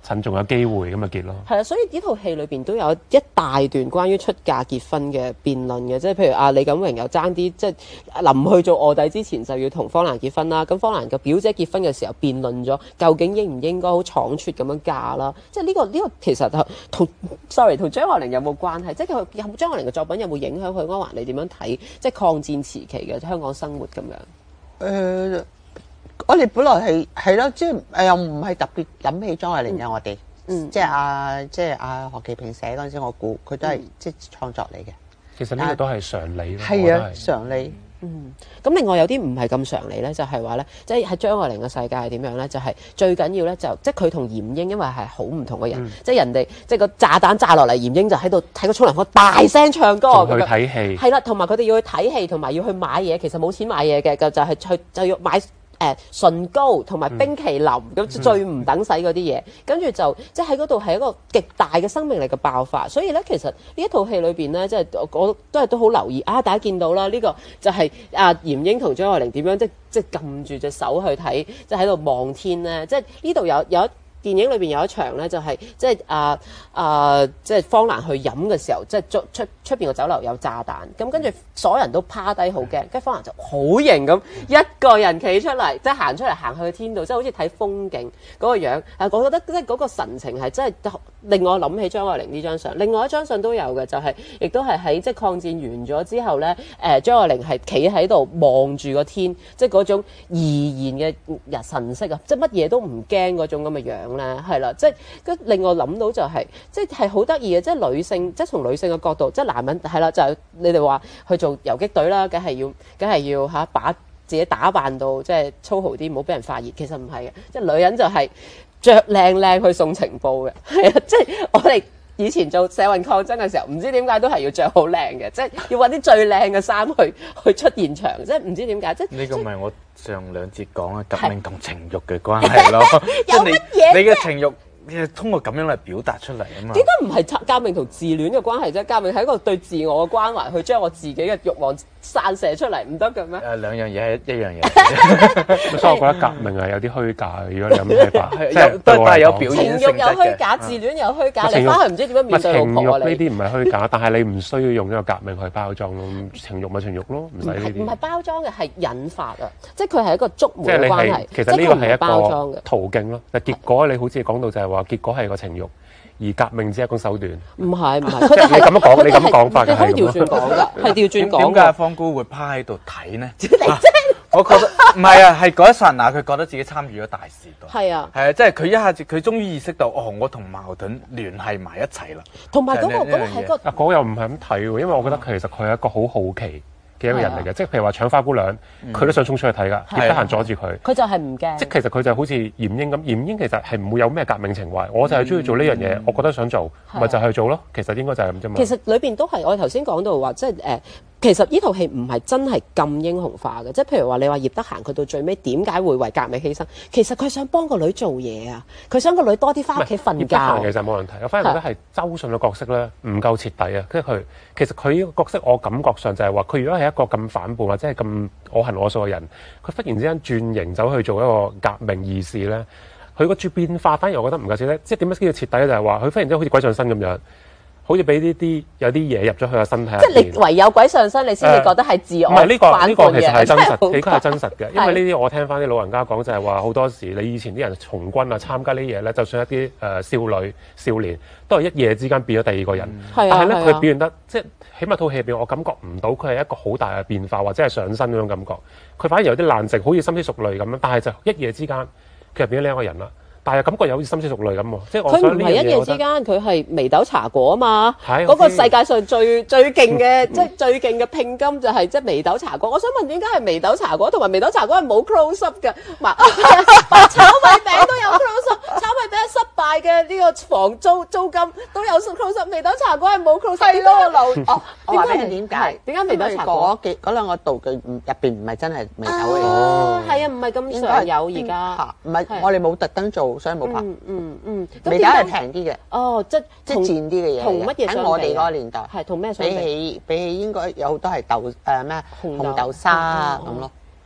趁仲有機會咁就結咯。 係啊，所以呢套戲裏邊都有一大段關於出嫁結婚嘅辯論嘅，即係譬如阿李錦榮又爭啲，即係臨去做臥底之前就要同方蘭結婚啦。咁方蘭嘅表姐結婚嘅時候辯論咗，究竟應唔應該好倉促咁樣嫁啦？即係呢個呢個其實同 sorry 同張愛玲有冇關係？即係佢有張愛玲嘅作品有冇影響許鞍華？你點樣睇？即係抗戰時期嘅香港生活咁樣。 誒、呃，我哋本來係係咯，即係誒又唔係特別諗起張愛玲嘅、嗯、我哋，嗯，即係阿即係阿何其平寫嗰陣時，我估佢都係、嗯、即係創作嚟嘅。 其實呢個都係常理咯， 係啊，常理。 嗯，咁另外有啲唔係咁常理咧，就係話咧，即係喺張愛玲嘅世界係點樣咧？就係、是、最緊要咧，就即係佢同嚴英，因為係好唔同嘅人，嗯、即係人哋即係個炸彈炸落嚟，嚴英就喺度喺個沖涼房大聲唱歌， 去睇戲， 係啦，同埋佢哋要去睇戲，同埋要去買嘢，其實冇錢買嘢嘅，就就係去就要買。誒唇膏同埋冰淇淋咁、嗯、最唔等使嗰啲嘢，跟住就即係喺嗰度係一個極大嘅生命力嘅爆發。所以咧，其實呢一套戲裏邊咧，即係我都係都好留意啊！大家見到啦，呢、這個就係阿嚴英同張愛玲點樣即即撳住隻手去睇，即係喺度望天咧。即係呢度有有一電影裏邊有一場咧，就係、是、即係啊啊，即係方蘭去飲嘅時候，即係出出出邊個酒樓有炸彈，咁跟住所有人都趴低好驚，跟住方蘭就好型咁一個人企出嚟，即係行出嚟行去天度，即係好似睇風景嗰個樣。啊，我覺得即係嗰個神情係真係令我諗起張愛玲呢張相。另外一張相都有嘅，就係、是、亦都係喺即係抗戰完咗之後咧，誒張愛玲係企喺度望住個天，即係嗰種怡然嘅日神色啊，即係乜嘢都唔驚嗰種咁嘅樣。咧係啦，即係令我諗到就係、是，即係好得意嘅，即係女性，即係從女性嘅角度，即係男人係啦，就係、是、你哋話去做游擊隊啦，梗係要，梗係要嚇把自己打扮到即係粗豪啲，唔好俾人發現。其實唔係嘅，即係女人就係着靚靚去送情報嘅，係啊，即係我哋以前做社運抗爭嘅時候，唔知點解都係要着好靚嘅，即係要揾啲最靚嘅衫去去出現場，即係唔知點解，即係呢個咪我上兩節講嘅革命同情慾嘅關係咯， 有乜嘢？ 你嘅情慾通過咁樣嚟表達出嚟啊嘛？ 點解唔係革命同自戀嘅關係啫？革命係一個對自我嘅關懷，去將我自己嘅慾望散射出嚟，唔得嘅咩？ 誒，兩樣嘢係一樣嘢。 所以我覺得革命係有啲虛假嘅。如果你有咩睇法，即係都係有表現情慾有虛假，自戀有虛假，你翻去唔知點樣面對老婆啊？ 呢啲唔係虛假，但係你唔需要用呢個革命去包裝咯。情慾咪情慾咯，唔使呢啲。唔係包裝嘅，係引發啊！即係佢係一個觸媒嘅關係。 其實呢個係一個途徑咯。但結果你好似講到就係話，結果係個情慾。而革命只係一種手段， 唔係唔係，佢哋你咁樣講，你咁樣講法嘅係調轉講㗎，係調轉講。 點解方姑會趴喺度睇呢？我覺得唔係啊，係嗰一剎那佢覺得自己參與咗大時代。 係啊， 係啊，即係佢一下子佢終於意識到，哦，我同矛盾聯繫埋一齊啦。 同埋嗰個嗰個係個啊，嗰又唔係咁睇喎，因為我覺得其實佢係一個好好奇嘅一個人嚟嘅，即係譬如話搶花姑娘，佢都想衝出去睇㗎，葉德嫻阻住佢。 佢就係唔驚。 即係其實佢就好似嚴英咁，嚴英其實係唔會有咩革命情懷，我就係中意做呢樣嘢，我覺得想做，咪就係去做咯。其實應該就係咁啫嘛。 其實裏邊都係我頭先講到話，即係誒，其實呢套戲唔係真係咁英雄化嘅，即係譬如話你話葉德嫻佢到最尾點解會為革命犧牲？其實佢想幫個女做嘢啊，佢想個女多啲翻屋企瞓覺。 葉德嫻其實冇問題，我反而覺得係周迅嘅角色咧唔夠徹底啊！跟住佢其實佢呢個角色我感覺上就係話，佢如果係一個咁反叛或者係咁我行我素嘅人，佢忽然之間轉型走去做一個革命義士咧，佢個轉變化反而我覺得唔夠徹底。即係點解叫徹底咧？就係話佢忽然之間好似鬼上身咁樣。好似俾呢啲有啲嘢入咗佢個身體入邊， 即係你唯有鬼上身，你先至覺得係自我反叛嘅。唔係呢個呢個其實係真實， 應該係真實嘅。因為呢啲我聽翻啲老人家講就係話，好多時你以前啲人從軍啊參加呢啲嘢咧，就算一啲誒、呃、少女少年，都係一夜之間變咗第二個人。嗯、但係咧佢表現得即係起碼套戲入邊，我感覺唔到佢係一個好大嘅變化或者係上身嗰種感覺。佢反而有啲爛直，好似深思熟慮咁樣。但係就一夜之間，佢就變咗另一個人啦。但係感覺有好似深思熟慮咁喎，即係我想呢樣嘢。佢唔係一夜之間， 佢係眉豆茶果啊嘛。係嗰個世界上最最勁嘅，即係最勁嘅拼金就係即係眉豆茶果。我想問點解係眉豆茶果，同埋眉豆茶果係冇 close up 嘅？嗱，炒米餅都有 close up，炒米餅失敗嘅呢個房租租金都有 close up，眉豆茶果係冇 close up。係咯，劉哦，我話俾你點解？點解眉豆茶果嗰幾嗰兩個道具唔入邊唔係真係眉豆嚟嘅？ 哦，係啊，唔係咁常有而家。 唔係我哋冇特登做。所以冇拍， 嗯嗯嗯， 眉豆係平啲嘅， 哦，即即係賤啲嘅嘢， 同乜嘢相比？ 喺我哋嗰個年代， 係同咩相比？ 比起比起應該有好多係豆誒咩紅豆沙啊咁咯。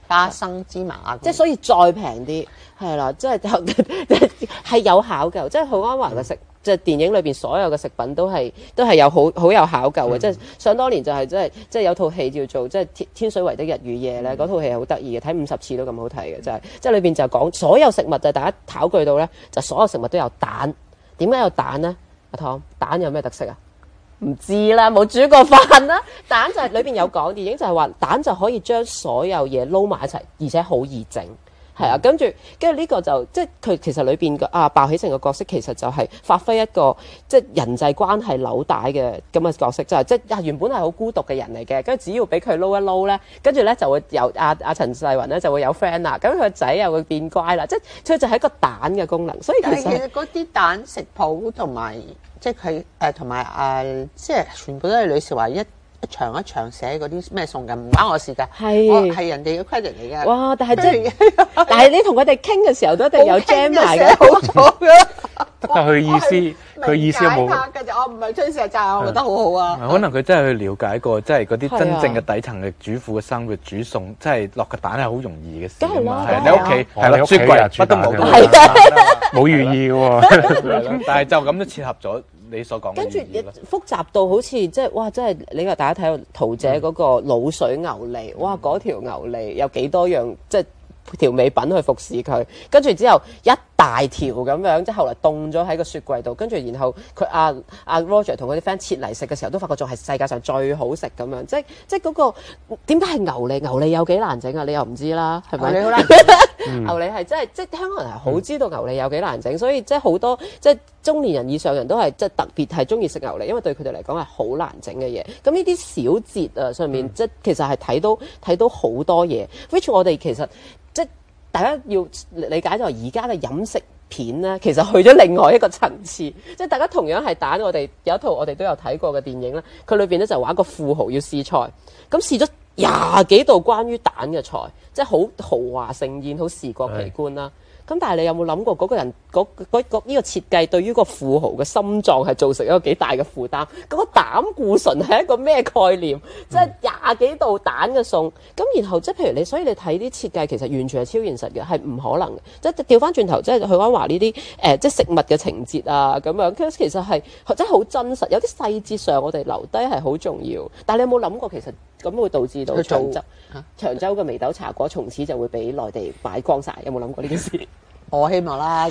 花生芝麻啊， 即係所以再平啲係啦，即係係有考究，即係許鞍華嘅食。嗯即係電影裏邊所有嘅食品都係都係有好好有考究嘅，嗯、即係想當年就係即係即係有套戲叫做即係天天水圍的日與夜咧，嗰套戲係好得意嘅，睇五十次都咁好睇嘅，就係即係裏邊就講所有食物就係大家考據到咧，就所有食物都有蛋。點解有蛋咧？阿湯，蛋有咩特色啊？唔知啦，冇煮過飯啦。蛋就係裏邊有講，電影就係話蛋就可以將所有嘢撈埋一齊，而且好易整。係啊，跟住跟住呢個就即係佢其實裏邊嘅啊鮑起靜嘅角色其實就係發揮一個即係人際關係紐帶嘅咁嘅角色，就係即係原本係好孤獨嘅人嚟嘅，跟住只要俾佢撈一撈咧，跟住咧就會有阿阿陳世雲咧就會有 friend 啦，咁佢個仔又會變乖啦，即係佢就係一個蛋嘅功能，所以其實其實嗰啲蛋食譜同埋即係佢誒同埋誒即係全部都係女士話一。一場一場寫嗰啲咩餸㗎，唔關我事㗎，係係人哋嘅 credit 嚟嘅。 哇！但係即係，但係你同佢哋傾嘅時候都一定有 jam 埋嘅， 好錯㗎。 得佢意思，佢意思有冇？ 我唔係推卸責，我覺得好好啊。 可能佢真係去了解過，即係嗰啲真正嘅底層嘅主婦嘅生活，煮餸，即係落個蛋係好容易嘅事啊嘛。係你屋企係啦，雪櫃乜都冇， 冇寓意嘅喎。 但係就咁都切合咗。你所講跟住複雜到好似即係哇！即係你話大家睇到桃姐嗰個滷水牛脷，哇！嗰條牛脷有幾多樣即係調味品去服侍佢，跟住之後一大條咁樣，即係後來凍咗喺個雪櫃度，跟住然後佢阿阿 Roger 同佢啲 friend 切嚟食嘅時候，都發覺仲係世界上最好食咁樣，即係即係嗰個點解係牛脷？牛脷有幾難整啊？你又唔知啦，係咪？ 你好難牛脷係真係即係香港人係好知道牛脷有幾難整，所以即係好多即係中年人以上人都係即係特別係中意食牛脷，因為對佢哋嚟講係好難整嘅嘢。咁呢啲小節啊上面，嗯、即係其實係睇到睇到好多嘢。which 我哋其實即係大家要理解就係而家嘅飲食片咧，其實去咗另外一個層次。即係大家同樣係蛋，我哋有一套我哋都有睇過嘅電影啦，佢裏邊咧就話一個富豪要試菜，咁試咗廿幾道關於蛋嘅菜，即係好豪華盛宴，好視覺奇觀啦。咁但係你有冇諗過嗰個人嗰嗰嗰呢個設計對於個富豪嘅心臟係造成一個幾大嘅負擔？嗰、嗰個膽固醇係一個咩概念？即係廿幾道蛋嘅餸，咁然後即係譬如你，所以你睇啲設計其實完全係超現實嘅，係唔可能嘅。即係調翻轉頭，即係許鞍華呢啲誒，即係食物嘅情節啊咁樣，其實係真係好真實。有啲細節上我哋留低係好重要。但係你有冇諗過其實咁會導致到長洲長洲嘅眉豆茶果從此就會俾內地買光晒？有冇諗過呢件事？ 我希望啦， 即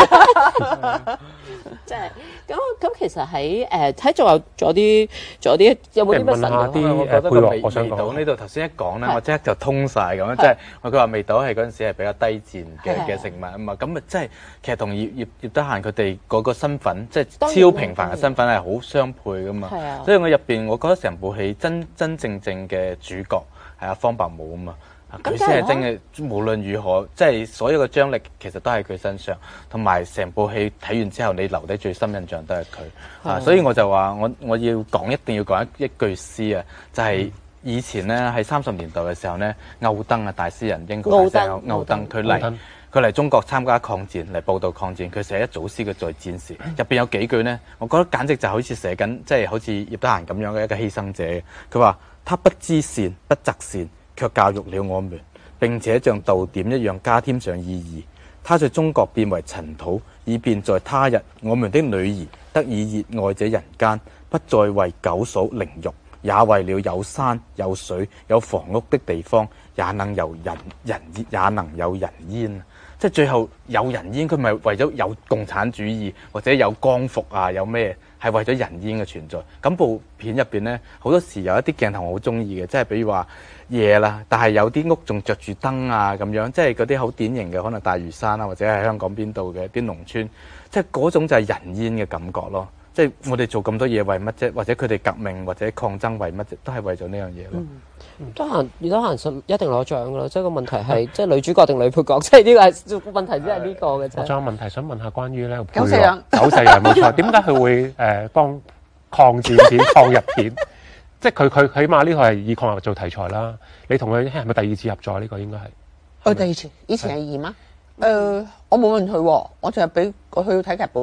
係咁咁，其實喺誒喺仲有咗啲仲有啲有冇啲乜神啲我覺得個味我想味道呢度頭先一講咧， 係我即刻就通晒咁樣，即係佢話味道係嗰陣時係比較低賤嘅嘅食物啊嘛，咁啊即係其實同葉葉葉德嫻佢哋嗰個身份，即係超平凡嘅身份係好相配噶嘛，所以我入邊我覺得成部戲真真正正嘅主角係阿方伯母啊嘛。佢先係真嘅，無論如何，即係所有嘅張力其實都喺佢身上，同埋成部戲睇完之後，你留低最深印象都係佢啊！所以我就話我我要講一定要講一一句詩啊，就係、是、以前咧喺三十年代嘅時候咧，歐登啊大詩人英國大詩人歐登，佢嚟佢嚟中國參加抗戰，嚟報道抗戰，佢寫一組詩嘅在戰時，入邊有幾句咧，我覺得簡直就好似寫緊，即係好似葉德嫻咁樣嘅一個犧牲者。佢話：他不知善，不擇善。卻教育了我們，並且像逗點一樣加添上意義。他在中國變為塵土，以便在他日我們的女兒得以熱愛這人間，不再為狗數凌辱，也為了有山有水有房屋的地方，也能有人人也能有人煙。即係最後有人煙，佢唔係為咗有共產主義或者有光復啊，有咩？係為咗人煙嘅存在。咁部片入邊呢，好多時有一啲鏡頭我好中意嘅，即係比如話夜啦，但係有啲屋仲着住燈啊咁樣，即係嗰啲好典型嘅，可能大嶼山啊，或者係香港邊度嘅啲農村，即係嗰種就係人煙嘅感覺咯。即係我哋做咁多嘢為乜啫？或者佢哋革命或者抗爭為乜啫？都係為咗呢樣嘢咯。 得閒，葉德嫻一定攞獎噶啦。即係個問題係，即係女主角定女配角？即係呢個係問題，只係呢個嘅啫。 我仲有問題想問下關於咧， 九世陽， 九世陽冇錯。點解佢會誒、呃、幫抗戰片、抗日片？即係佢佢起碼呢個係以抗日做題材啦。你同佢係咪第二次合作？呢、這個應該係。 哦，第二次，以前係二嗎？誒、呃，我冇問佢喎，我淨係俾佢去睇劇本。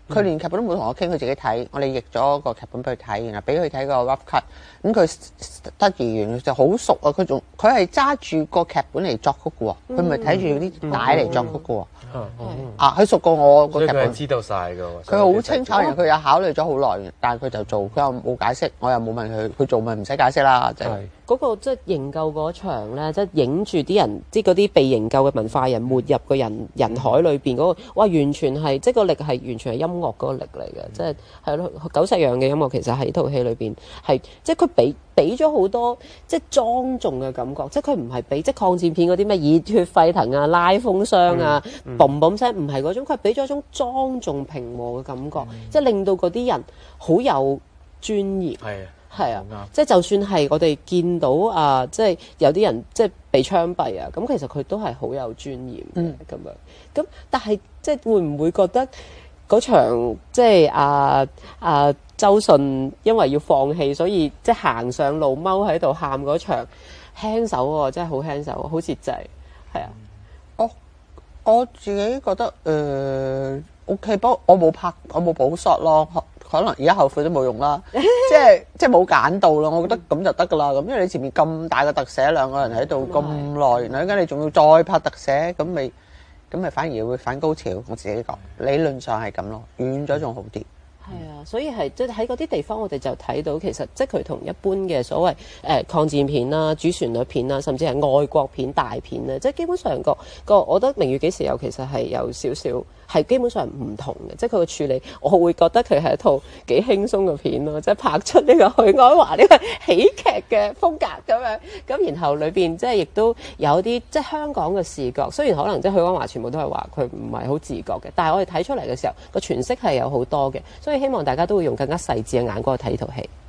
佢連劇本都冇同我傾，佢自己睇。我哋譯咗個劇本俾佢睇，然後俾佢睇個 rough cut。咁佢得意完就好熟啊！佢仲佢係揸住個劇本嚟作曲嘅喎，佢唔係睇住啲帶嚟作曲嘅喎。啊，佢熟過我個劇本， 佢係知道晒㗎喎。 佢好清楚，然後佢又考慮咗好耐，但係佢就做，佢又冇解釋，我又冇問佢，佢做咪唔使解釋啦，就係。 嗰個即係營救嗰場咧，即係影住啲人，即係嗰啲被營救嘅文化人沒入個人人海裏邊嗰個，哇！完全係即係個力係完全係音樂嗰個力嚟嘅，即係係咯，久石讓嘅音樂其實喺套戲裏邊係即係佢俾俾咗好多即係莊重嘅感覺，即係佢唔係俾即係抗戰片嗰啲咩熱血沸騰啊、拉風箱啊、嘣嘣聲，唔係嗰種，佢係俾咗一種莊重平和嘅感覺，嗯、即係令到嗰啲人好有尊嚴。係啊。係啊，即係就算係我哋見到啊，即係有啲人即係被槍斃啊，咁其實佢都係好有尊嚴嘅咁樣。咁但係即係會唔會覺得嗰場即係啊啊周迅因為要放棄，所以即係行上路踎喺度喊嗰場輕手喎，真係好輕手，好節制。係啊， 我我自己覺得誒、呃、OK，不過我冇拍，我冇補 shot 咯。可能而家後悔都冇用啦，即係即係冇揀到咯。我覺得咁就得噶啦。咁因為你前面咁大個特寫，兩個人喺度咁耐，然後跟住你仲要再拍特寫，咁咪咁咪反而會反高潮。我自己講理論上係咁咯，遠咗仲好啲。 係啊，所以係即係喺嗰啲地方，我哋就睇到其實即係佢同一般嘅所謂誒、呃、抗戰片啦、主旋律片啦，甚至係愛國片大片咧，即係基本上個個，我覺得《明月幾時有》其實係有少少係基本上唔同嘅，即係佢嘅處理，我會覺得佢係一套幾輕鬆嘅片咯，即係拍出呢個許鞍華呢個喜劇嘅風格咁樣，咁然後裏邊即係亦都有啲即係香港嘅視覺，雖然可能即係許鞍華全部都係話佢唔係好自覺嘅，但係我哋睇出嚟嘅時候個詮釋係有好多嘅，所以希望大家都會用更加細緻嘅眼光去睇呢套戲。